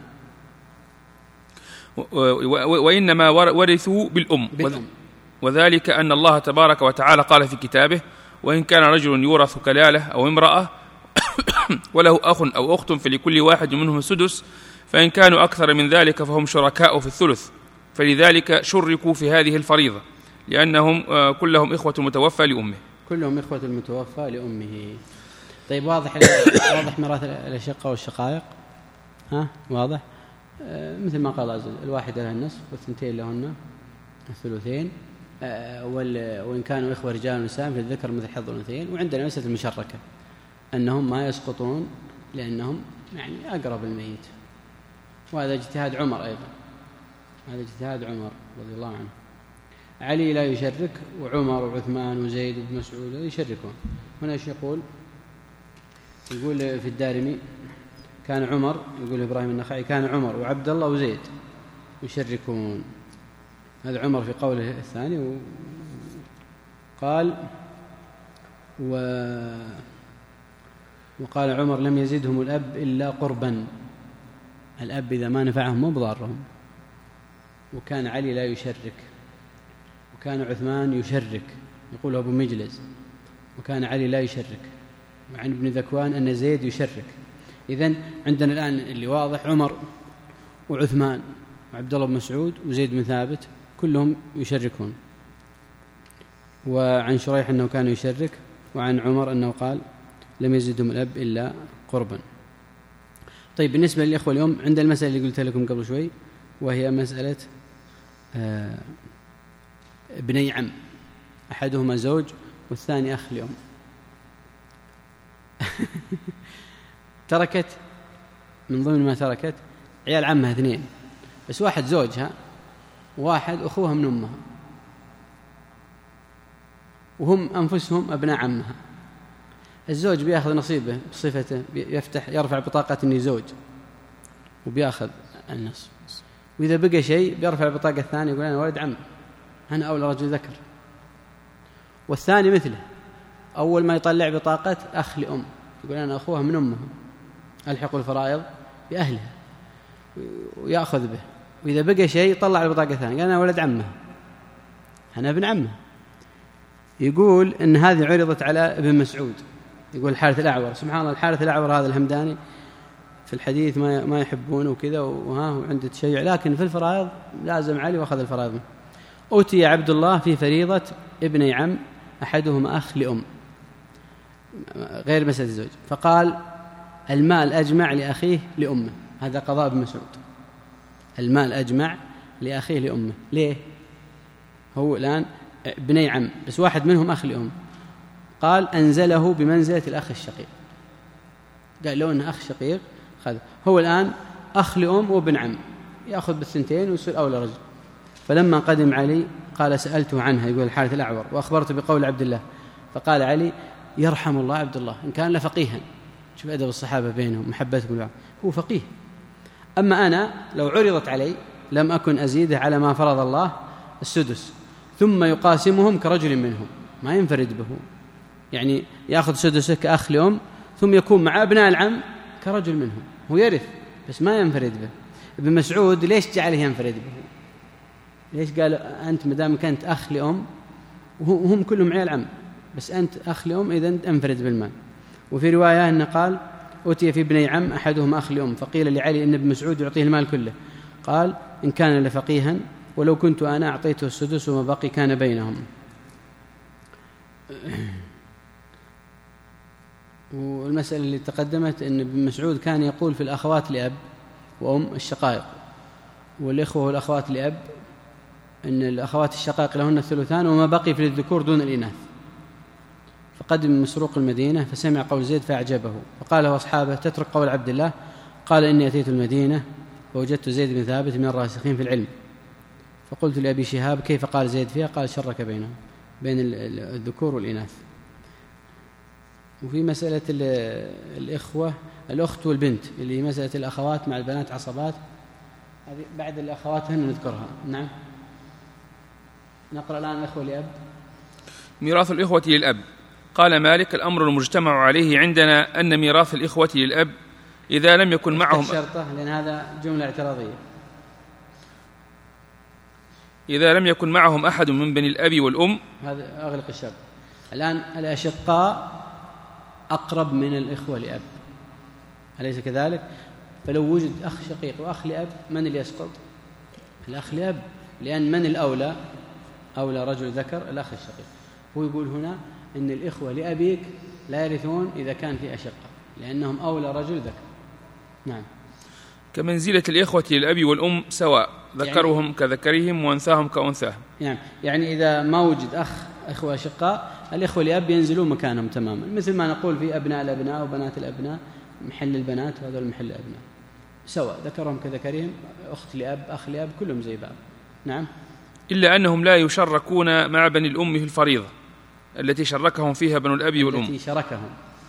وإنما ورثوا بالأم, بالأم. وذلك أن الله تبارك وتعالى قال في كتابه: وإن كان رجل يورث كلالة أو امرأة وله أخ أو أخت فلكل واحد منهم السدس، فإن كانوا أكثر من ذلك فهم شركاء في الثلث، فلذلك شركوا في هذه الفريضة لأنهم كلهم إخوة المتوفى لأمه. كلهم إخوة المتوفى لأمه. طيب واضح واضح ميراث الأشقة والشقائق؟ ها واضح؟ آه مثل ما قال عز وجل: الواحد لها النصف والثنتين لهن الثلثين، آه وإن كانوا إخوة رجال ونساء فالذكر مثل حظ الأنثيين. وعندنا مسألة المشركة أنهم ما يسقطون لأنهم يعني أقرب الميت، وهذا اجتهاد عمر أيضا، هذا اجتهاد عمر رضي الله عنه. علي لا يشرك، وعمر وعثمان وزيد وابن مسعود يشركون. هنا ايش يقول؟ يقول في الدارمي: كان عمر، يقول إبراهيم النخعي: كان عمر وعبد الله وزيد يشركون. هذا عمر في قوله الثاني. وقال و وقال عمر: لم يزدهم الأب إلا قربا، الأب إذا ما نفعهم مو بضارهم. وكان علي لا يشرك، وكان عثمان يشرك، يقول أبو مجلس، وكان علي لا يشرك. وعن ابن ذكوان أن زيد يشرك. إذن عندنا الآن اللي واضح عمر وعثمان وعبد الله بن مسعود وزيد بن ثابت كلهم يشركون. وعن شريح أنه كان يشرك، وعن عمر أنه قال: لم يزدهم الأب إلا قربا. طيب بالنسبة للإخوة اليوم عند المسألة اللي قلت لكم قبل شوي، وهي مسألة آه ابني عم، أحدهما زوج والثاني أخ لأم. تركت من ضمن ما تركت عيال عمها اثنين، بس واحد زوجها وواحد أخوها من أمها، وهم أنفسهم أبناء عمها. الزوج بيأخذ نصيبه بصفته، يفتح يرفع بطاقة إني زوج وبيأخذ النصف، وإذا بقى شيء بيرفع البطاقة الثانية يقول: أنا ولد عم، أنا أولى رجل ذكر. والثاني مثله، أول ما يطلع بطاقة أخ لأم يقول: أنا أخوها من أمها، ألحق الفرائض بأهلها، ويأخذ به. وإذا بقى شيء طلع البطاقة الثانية قال: أنا ولد عمها، أنا ابن عمها. يقول إن هذه عرضت على ابن مسعود، يقول الحارث الأعور. سبحان الله، الحارث الأعور هذا الهمداني في الحديث ما ما يحبونه وكذا، وها وعنده تشيع، لكن في الفرائض لازم علي وأخذ الفرائض. أوتي عبد الله في فريضة ابني عم أحدهما أخ لأم غير مسألة الزوج، فقال: المال أجمع لأخيه لأمه. هذا قضاء ابن مسعود، المال أجمع لأخيه لأمه. ليه؟ هو الآن ابني عم بس واحد منهم أخ لأم، قال: أنزله بمنزلة الأخ الشقيق. قال لو أنه أخ شقيق خذ، هو الآن أخ لأم وابن عم، يأخذ بالثنتين ويصير أولى رجل. فلما قدم علي قال: سألته عنها، يقول الحارث الأعور، وأخبرته بقول عبد الله، فقال علي: يرحم الله عبد الله، إن كان لفقيها. شوف أدب الصحابة بينهم، محبتهم له، هو فقيه. أما أنا لو عرضت علي لم أكن أزيده على ما فرض الله السدس، ثم يقاسمهم كرجل منهم، ما ينفرد به، يعني يأخذ سدسه كأخ لأم، ثم يكون مع أبناء العم كرجل منهم، هو يرث بس ما ينفرد به. ابن مسعود ليش جعله ينفرد به؟ ليش قال: أنت مدام كنت أخ لأم وهم كلهم عيال عم، بس أنت أخ لأم إذن انفرد بالمال. وفي رواية أنه قال: أتي في ابني عم أحدهم أخ لأم، فقيل لعلي إن ابن مسعود يعطيه المال كله، قال: إن كان لفقيها ولو كنت أنا أعطيته السدس وما بقي كان بينهم. والمسألة اللي تقدمت أن ابن مسعود كان يقول في الأخوات لأب وأم الشقائق، والإخوة والأخوات لأب أن الأخوات الشقائق لهن الثلثان وما بقي في الذكور دون الإناث. فقدم مسروق المدينة فسمع قول زيد فأعجبه، فقال له أصحابه: تترك قول عبد الله؟ قال: إني أتيت المدينة فوجدت زيد بن ثابت من الراسخين في العلم، فقلت لأبي شهاب: كيف قال زيد فيها؟ قال: شرك بينهم، بين الذكور والإناث. وفي مسألة الإخوة الأخت والبنت، اللي هي مسألة الأخوات مع البنات عصبات، هذه بعد الأخوات هن نذكرها. نعم، نقرأ الآن الأخوة لأب. ميراث الإخوة للأب. قال مالك: الأمر المجتمع عليه عندنا أن ميراث الإخوة للأب إذا لم يكن معهم شرطة، لأن هذا جملة اعتراضية. إذا لم يكن معهم أحد من بني الأب والأم. هذا أغلق الشرط. الآن الأشقاء أقرب من الإخوة لأب، أليس كذلك؟ فلو وجد أخ شقيق وأخ لأب، من اللي يسقط؟ الأخ لأب، لأن من الأولى؟ أولى رجل ذكر الأخ الشقيق. هو يقول هنا إن الإخوة لأبيك لا يرثون إذا كان في أشقة، لأنهم أولى رجل ذكر. نعم. كمنزلة الإخوة للأب والأم سواء، ذكرهم يعني كذكرهم وأنثاهم كأنثاهم. نعم، يعني إذا ما وجد أخ إخوة أشقاء، الإخوة لأب ينزلون مكانهم تماما، مثل ما نقول في أبناء الأبناء وبنات الأبناء، محل البنات وهذول محل الأبناء، سواء ذكرهم كذكرهم، أخت لأب أخ لأب، كلهم زي بعض. نعم. إلا أنهم لا يشركون مع بني الأم في الفريضة التي شركهم فيها بنو الأب والأم، التي شركهم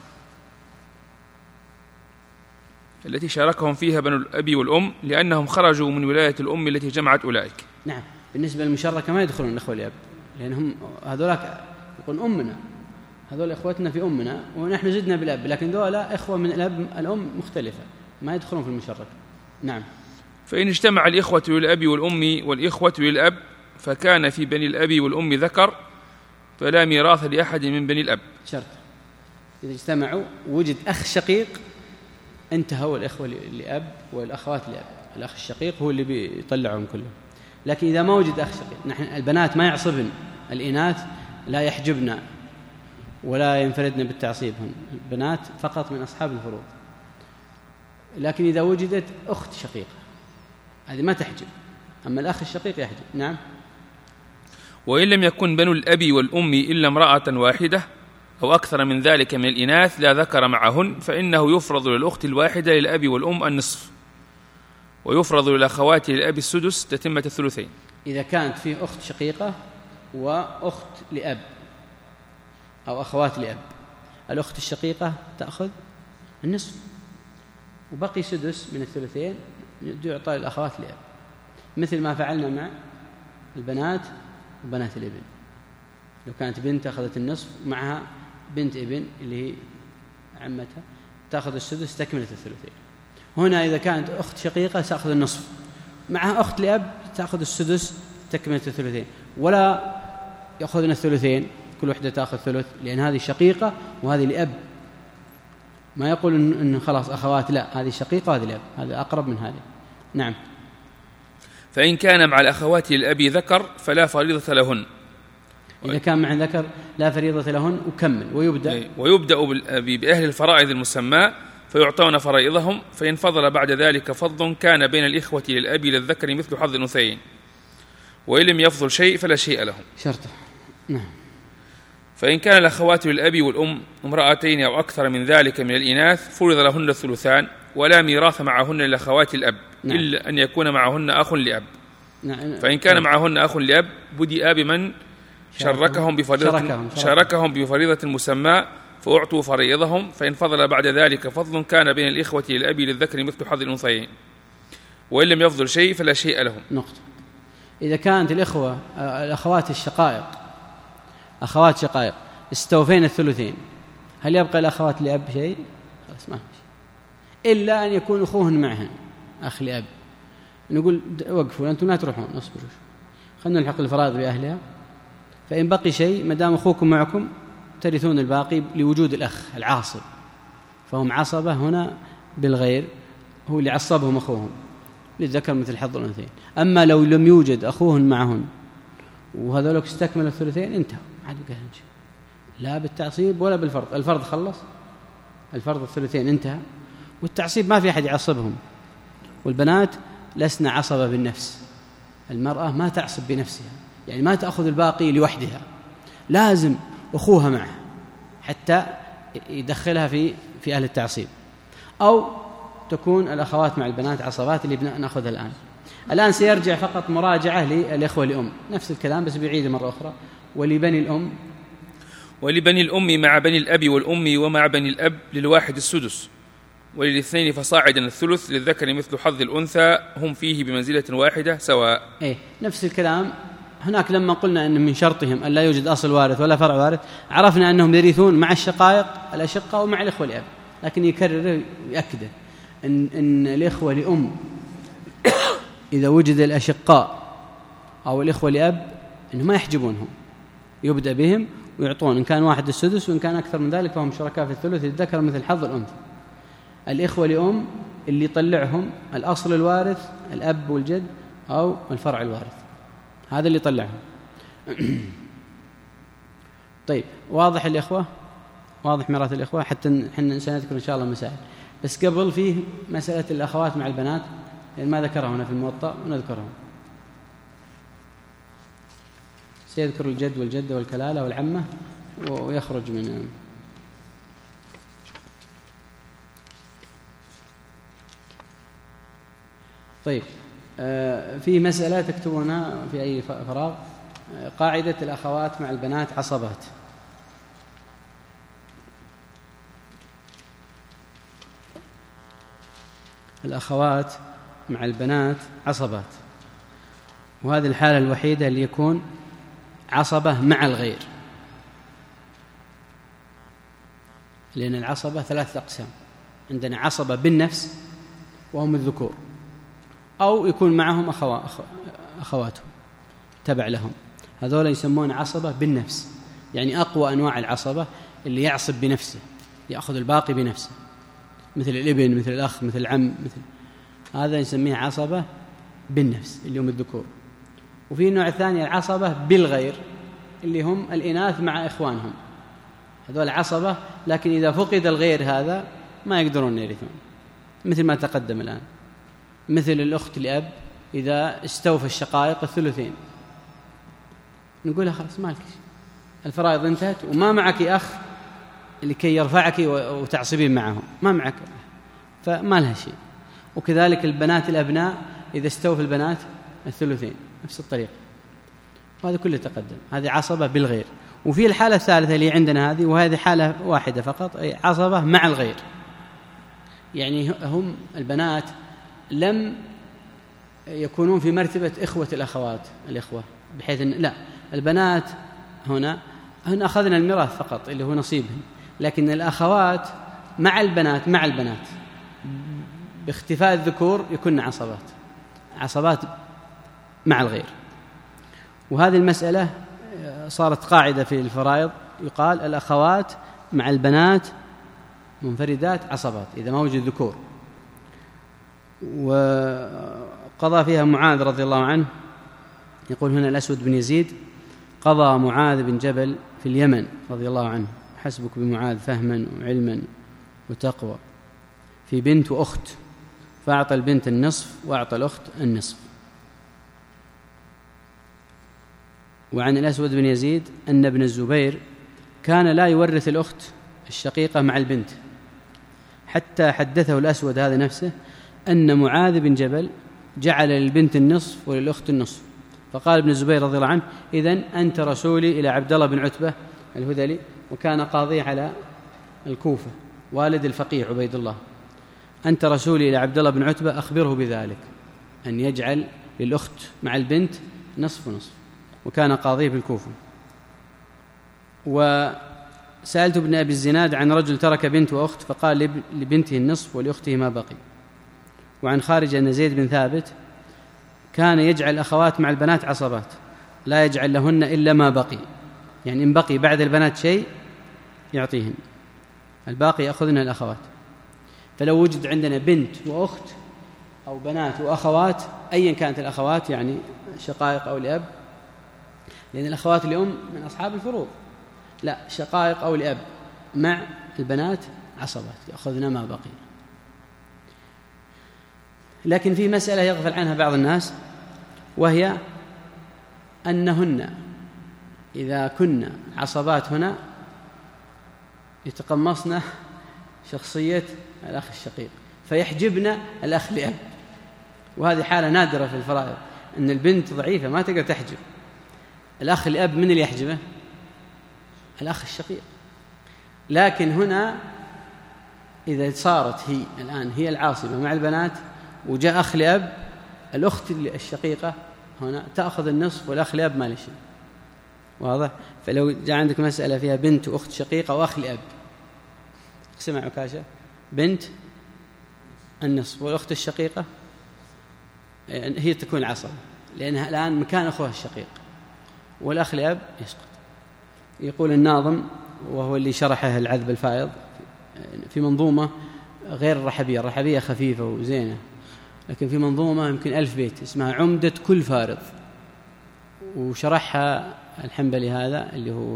التي شاركهم فيها بنو الأب والأم، لأنهم خرجوا من ولاية الأم التي جمعت أولئك. نعم. بالنسبة للمشركة ما يدخلون الأخوة الأب، لأنهم هذولاك يقول أمنا، هذول إخوتنا في أمنا ونحن زدنا بالأب، لكن ذولا إخوة من الأب الأم مختلفة، ما يدخلون في المشركة. نعم. فإن اجتمع الإخوة للأب والأم والإخوة للأب فكان في بني الأب والأم ذكر، فلا ميراث لأحد من بني الأب. شرط إذا اجتمعوا وجد أخ شقيق انتهوا الإخوة لأب والأخوات لأب، الأخ الشقيق هو اللي بيطلعهم كلهم. لكن إذا ما وجد أخ شقيق، نحن البنات ما يعصبن، الإناث لا يحجبن ولا ينفردن بالتعصيبهن، البنات فقط من أصحاب الفروض. لكن إذا وجدت أخت شقيقة هذه ما تحجب، أما الأخ الشقيق يحجب. نعم. وإن لم يكن بنو الأب والأم إلا امرأة واحدة أو أكثر من ذلك من الإناث لا ذكر معهن، فإنه يفرض للأخت الواحدة للأب والأم النصف، ويفرض للأخوات للأب السدس تتمة الثلثين. إذا كانت فيه أخت شقيقة وأخت لأب أو أخوات لأب، الأخت الشقيقة تأخذ النصف وبقي سدس من الثلثين يعطى للأخوات لأب، مثل ما فعلنا مع البنات وبنات الابن. لو كانت بنت أخذت النصف معها بنت ابن اللي هي عمتها تأخذ السدس تكملة الثلثين. هنا إذا كانت أخت شقيقة تأخذ النصف معها أخت لأب تأخذ السدس تكملة الثلثين، ولا يأخذن الثلثين كل واحدة تأخذ ثلث، لأن هذه شقيقة وهذه لأب. ما يقول إن خلاص أخوات، لا، هذه شقيقة وهذه لأب، هذا أقرب من هذه. نعم. فإن كان مع الأخوات للأب ذكر فلا فريضة لهن. إذا كان مع ذكر لا فريضة لهن وكمل. ويبدأ ويبدأ بأهل الفرائض المسمى فيعطون فرائضهم، فإن فضل بعد ذلك فضل كان بين الإخوة للأب للذكر مثل حظ الأنثيين، وإن لم يفضل شيء فلا شيء لهم. شرطه. نعم. فإن كان الأخوات للأب والأم امرأتين أو أكثر من ذلك من الإناث فرض لهن الثلثان، ولا ميراث معهن للأخوات الأب. نعم. إلا أن يكون معهن أخ لأب. نعم. فإن كان نعم. معهن أخ لأب بدأ بمن شركهم بفريضة شركهم. شاركهم بفريضة مسمى فأعطوا فريضهم، فإن فضل بعد ذلك فضل كان بين الإخوة للأب للذكر مثل حظ الأنثيين، وإن لم يفضل شيء فلا شيء لهم. نقطة. إذا كانت الإخوة الأخوات الشقائق أخوات شقائق استوفين الثلثين، هل يبقى الأخوات لأب شيء؟ خلاص ما شيء، إلا أن يكون أخوهن معهن أخ لأب. نقول وقفوا أنتم لا تروحون، اصبروا خلنا نلحق الفرائض بأهلها، فإن بقي شيء ما دام أخوكم معكم ترثون الباقي لوجود الأخ العاصب، فهم عصبة هنا بالغير، هو اللي عصبهم أخوهم للذكر مثل حظ الأنثيين. أما لو لم يوجد أخوهن معهن وهذولك استكمل الثلثين انتهى، عاد بقى شيء، لا بالتعصيب ولا بالفرض. الفرض خلص، الفرض الثلثين انتهى، والتعصيب ما في أحد يعصبهم. والبنات لسنا عصبة بالنفس، المرأة ما تعصب بنفسها، يعني ما تأخذ الباقي لوحدها، لازم أخوها معها حتى يدخلها في في أهل التعصيب، أو تكون الأخوات مع البنات عصبات اللي نأخذها الآن. الآن سيرجع فقط مراجعة للإخوة لأم، نفس الكلام بس بيعيد مرة أخرى. ولبني الأم ولبني الأم مع بني الأب والأم ومع بني الأب للواحد السدس، وللاثنين فصاعدا الثلث، للذكر مثل حظ الأنثى، هم فيه بمنزلة واحدة سواء. إيه نفس الكلام. هناك لما قلنا أن من شرطهم أن لا يوجد أصل وارث ولا فرع وارث، عرفنا أنهم يرثون مع الشقائق الأشقة ومع الإخوة لأب، لكن يكرر يأكده إن, إن الإخوة لأم إذا وجد الأشقاء أو الإخوة لأب إنهم ما يحجبونهم، يبدأ بهم ويعطون، إن كان واحد السدس وإن كان أكثر من ذلك فهم شركاء في الثلث، الذكر مثل حظ الأنثى. الإخوة لأم اللي يطلعهم الأصل الوارث الأب والجد أو الفرع الوارث، هذا اللي يطلعهم. طيب واضح الإخوة؟ واضح ميراث الإخوة؟ حتى حنا سنذكر إن شاء الله مسائل، بس قبل فيه مسألة الأخوات مع البنات لأن ما ذكرها هنا في الموطأ ونذكرها. سيذكر الجد والجدة والكلالة والعمة ويخرج من. طيب في مسألة تكتبونها في أي فراغ، قاعدة الأخوات مع البنات عصبات. الأخوات مع البنات عصبات، وهذه الحالة الوحيدة اللي يكون عصبة مع الغير، لأن العصبة ثلاثة أقسام، عندنا عصبة بالنفس وهم الذكور، أو يكون معهم أخوا أخواتهم تبع لهم، هذول يسمون عصبة بالنفس، يعني أقوى أنواع العصبة اللي يعصب بنفسه، يأخذ الباقي بنفسه، مثل الابن مثل الأخ مثل العم مثل هذا نسميه عصبة بالنفس اللي هم الذكور. وفي النوع الثاني العصبة بالغير اللي هم الإناث مع إخوانهم، هذول عصبة لكن إذا فقد الغير هذا ما يقدرون يرثون، مثل ما تقدم الآن، مثل الأخت لأب إذا استوفى الشقائق الثلثين نقولها خلاص مالك، الفرائض انتهت وما معك أخ لكي يرفعك وتعصبين معه، ما معك فما لها شيء. وكذلك البنات الأبناء إذا استوفى البنات الثلثين نفس الطريقة، وهذا كله تقدم، هذه عصبة بالغير. وفي الحالة الثالثة اللي عندنا هذه، وهذه حالة واحدة فقط، أي عصبة مع الغير، يعني هم البنات لم يكونون في مرتبة إخوة الأخوات الإخوة، بحيث أن لا، البنات هنا هنا أخذنا الميراث فقط اللي هو نصيبهم، لكن الأخوات مع البنات مع البنات باختفاء الذكور يكون عصبات عصبات مع الغير. وهذه المسألة صارت قاعدة في الفرائض، يقال الأخوات مع البنات منفردات عصبات إذا ما وجد ذكور. وقضى فيها معاذ رضي الله عنه، يقول هنا الأسود بن يزيد: قضى معاذ بن جبل في اليمن رضي الله عنه: حسبك بمعاذ فهما وعلما وتقوى، في بنت وأخت، فأعطى البنت النصف وأعطى الأخت النصف. وعن الأسود بن يزيد أن ابن الزبير كان لا يورث الأخت الشقيقة مع البنت، حتى حدثه الأسود هذا نفسه أن معاذ بن جبل جعل للبنت النصف وللأخت النصف، فقال ابن الزبير رضي الله عنه: إذن أنت رسولي إلى عبد الله بن عتبة الهذلي، وكان قاضي على الكوفة والد الفقيه عبيد الله، أنت رسولي إلى عبد الله بن عتبة أخبره بذلك، أن يجعل للأخت مع البنت نصف ونصف، وكان قاضي بالكوفة. وسألت ابن أبي الزناد عن رجل ترك بنت وأخت فقال لبنته النصف ولأخته ما بقي. وعن خارج أن زيد بن ثابت كان يجعل الأخوات مع البنات عصبات، لا يجعل لهن إلا ما بقي، يعني إن بقي بعد البنات شيء يعطيهن، الباقي يأخذن الأخوات. فلو وجد عندنا بنت وأخت أو بنات وأخوات أيا كانت الأخوات، يعني شقائق أو لأب، لأن الأخوات الأم من أصحاب الفروض، لا، شقائق أو لأب مع البنات عصبات يأخذن ما بقي. لكن في مسألة يغفل عنها بعض الناس، وهي أنهن إذا كنا عصبات هنا يتقمصن شخصية الأخ الشقيق فيحجبن الأخ لأب، وهذه حالة نادرة في الفرائض، أن البنت ضعيفة ما تقدر تحجب الأخ الأب، من اللي يحجبه؟ الأخ الشقيق. لكن هنا إذا صارت هي الآن هي العاصبة مع البنات وجاء أخ لأب، الأخت الشقيقة هنا تأخذ النصف والأخ لأب ما له شيء. واضح؟ فلو جاء عندك مسألة فيها بنت وأخت شقيقة وأخ لأب، اقسم مع عكاشة، بنت النصف والأخت الشقيقة هي تكون عصبة لأنها الآن مكان أخوها الشقيق، والأخ لأب يسقط. يقول الناظم وهو اللي شرحه العذب الفائض في منظومة غير الرحبية، الرحبية خفيفة وزينة، لكن في منظومة يمكن ألف بيت اسمها عمدة كل فارض، وشرحها الحنبلي هذا اللي هو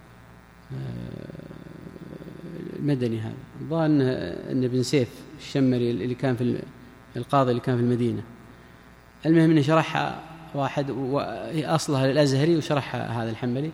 المدني هذا، ظن أن ابن سيف الشمري اللي كان في القاضي اللي كان في المدينة. المهم أنه شرحها واحد وأصلها للأزهري وشرحها هذا الحنبلي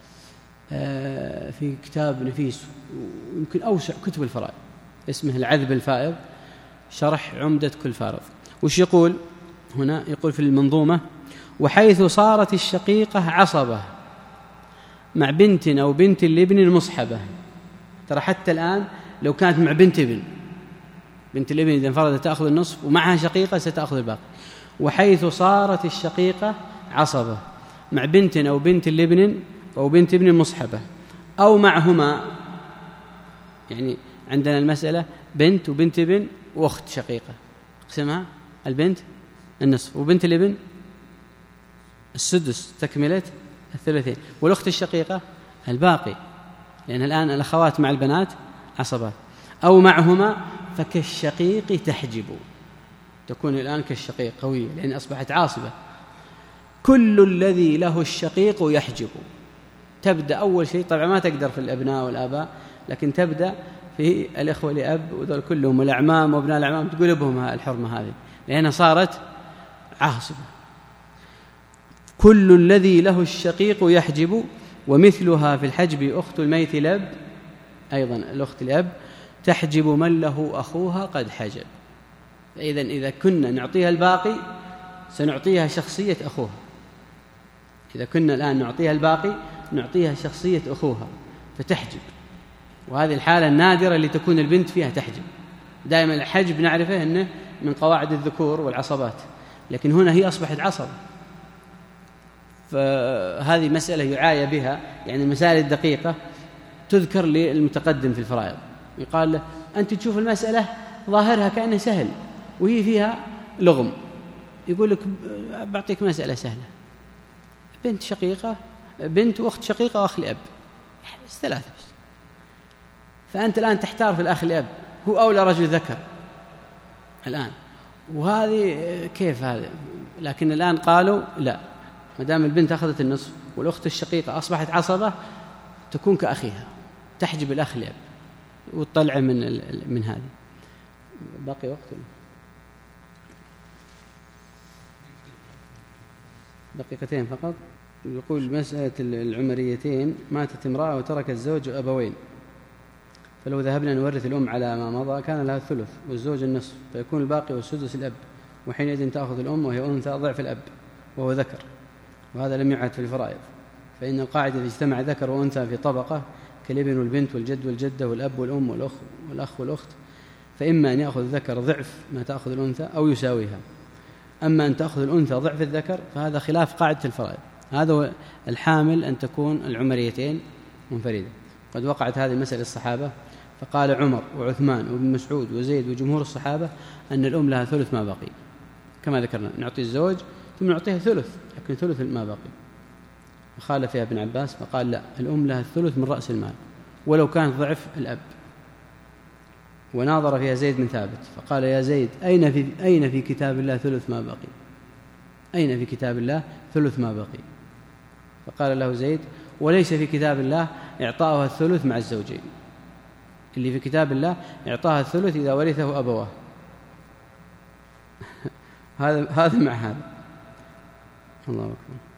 في كتاب نفيس ويمكن أوسع كتب الفرائض، اسمه العذب الفائض شرح عمدة كل فارض. وش يقول هنا؟ يقول في المنظومة: وحيث صارت الشقيقة عصبة مع بنت أو بنت لابن المصحبة. ترى حتى الآن لو كانت مع بنت ابن، بنت الابن إذا انفردت تأخذ النصف ومعها شقيقة ستأخذ الباقي. وحيث صارت الشقيقة عصبة مع بنت أو بنت لابن أو بنت ابن المصحبة أو معهما، يعني عندنا المسألة بنت وبنت ابن وأخت شقيقة، اقسمها البنت النصف وبنت الابن السدس تكملة الثلثين، والأخت الشقيقة الباقي، لأن الآن الأخوات مع البنات عصبات. أو معهما فكالشقيق تحجب، تكون الآن كالشقيق قوية لأن أصبحت عاصبة. كل الذي له الشقيق يحجب، تبدأ أول شيء، طبعا ما تقدر في الأبناء والآباء، لكن تبدأ في الإخوة لأب وذول كلهم والأعمام وابناء الأعمام، تقول بهم الحرمة هذه لأنها صارت عاصبة. كل الذي له الشقيق يحجب، ومثلها في الحجب أخت الميت لأب، أيضا الأخت لأب تحجب من له أخوها قد حجب. إذن إذا كنا نعطيها الباقي سنعطيها شخصية أخوها، إذا كنا الآن نعطيها الباقي نعطيها شخصية أخوها فتحجب، وهذه الحالة النادرة اللي تكون البنت فيها تحجب. دائما الحجب نعرفه أنه من قواعد الذكور والعصبات، لكن هنا هي أصبحت عصب، فهذه مسألة يعاية بها، يعني المسائل الدقيقة تذكر للمتقدم في الفرائض، يقال له أنت تشوف المسألة ظاهرها كأنه سهل وهي فيها لغم، يقول لك بعطيك مسألة سهلة، بنت شقيقة، بنت وأخت شقيقة وأخ لأب، بس ثلاثة بس. فأنت الآن تحتار في الأخ لأب، هو أولى رجل ذكر الآن، وهذه كيف هذا؟ لكن الآن قالوا لا، ما دام البنت أخذت النصف والأخت الشقيقة أصبحت عصبة تكون كأخيها، تحجب الأخ لأب وتطلع من من هذه. باقي وقت؟ دقيقتين فقط. يقول مسألة العمريتين: ماتت امرأة وتركت الزوج وأبوين، فلو ذهبنا نورث الأم على ما مضى كان لها الثلث والزوج النصف، فيكون الباقي والسدس الأب، وحينئذ تأخذ الأم وهي أنثى ضعف الأب وهو ذكر، وهذا لم يعد في الفرائض، فإن القاعدة إذا اجتمع ذكر وأنثى في طبقة كالابن والبنت والجد والجدة والأب والأم والأخ والأخ والأخت، فإما أن يأخذ الذكر ضعف ما تأخذ الأنثى أو يساويها، أما أن تأخذ الأنثى ضعف الذكر فهذا خلاف قاعدة الفرائض. هذا هو الحامل أن تكون العمريتين منفردة. قد وقعت هذه المسألة الصحابة، فقال عمر وعثمان وابن مسعود وزيد وجمهور الصحابة أن الأم لها ثلث ما بقي، كما ذكرنا نعطي الزوج ثم نعطيها ثلث، لكن ثلث ما بقي. وخالف فيها ابن عباس فقال لا، الأم لها الثلث من رأس المال ولو كان ضعف الأب. وناظر فيها زيد بن ثابت فقال: يا زيد، أين في, أين في كتاب الله ثلث ما بقي؟ أين في كتاب الله ثلث ما بقي؟ فقال له زيد: وليس في كتاب الله إعطاؤها الثلث مع الزوجين، اللي في كتاب الله إعطاها الثلث إذا ورثه أبواه. هذا هذا مع هذا. الله أكبر.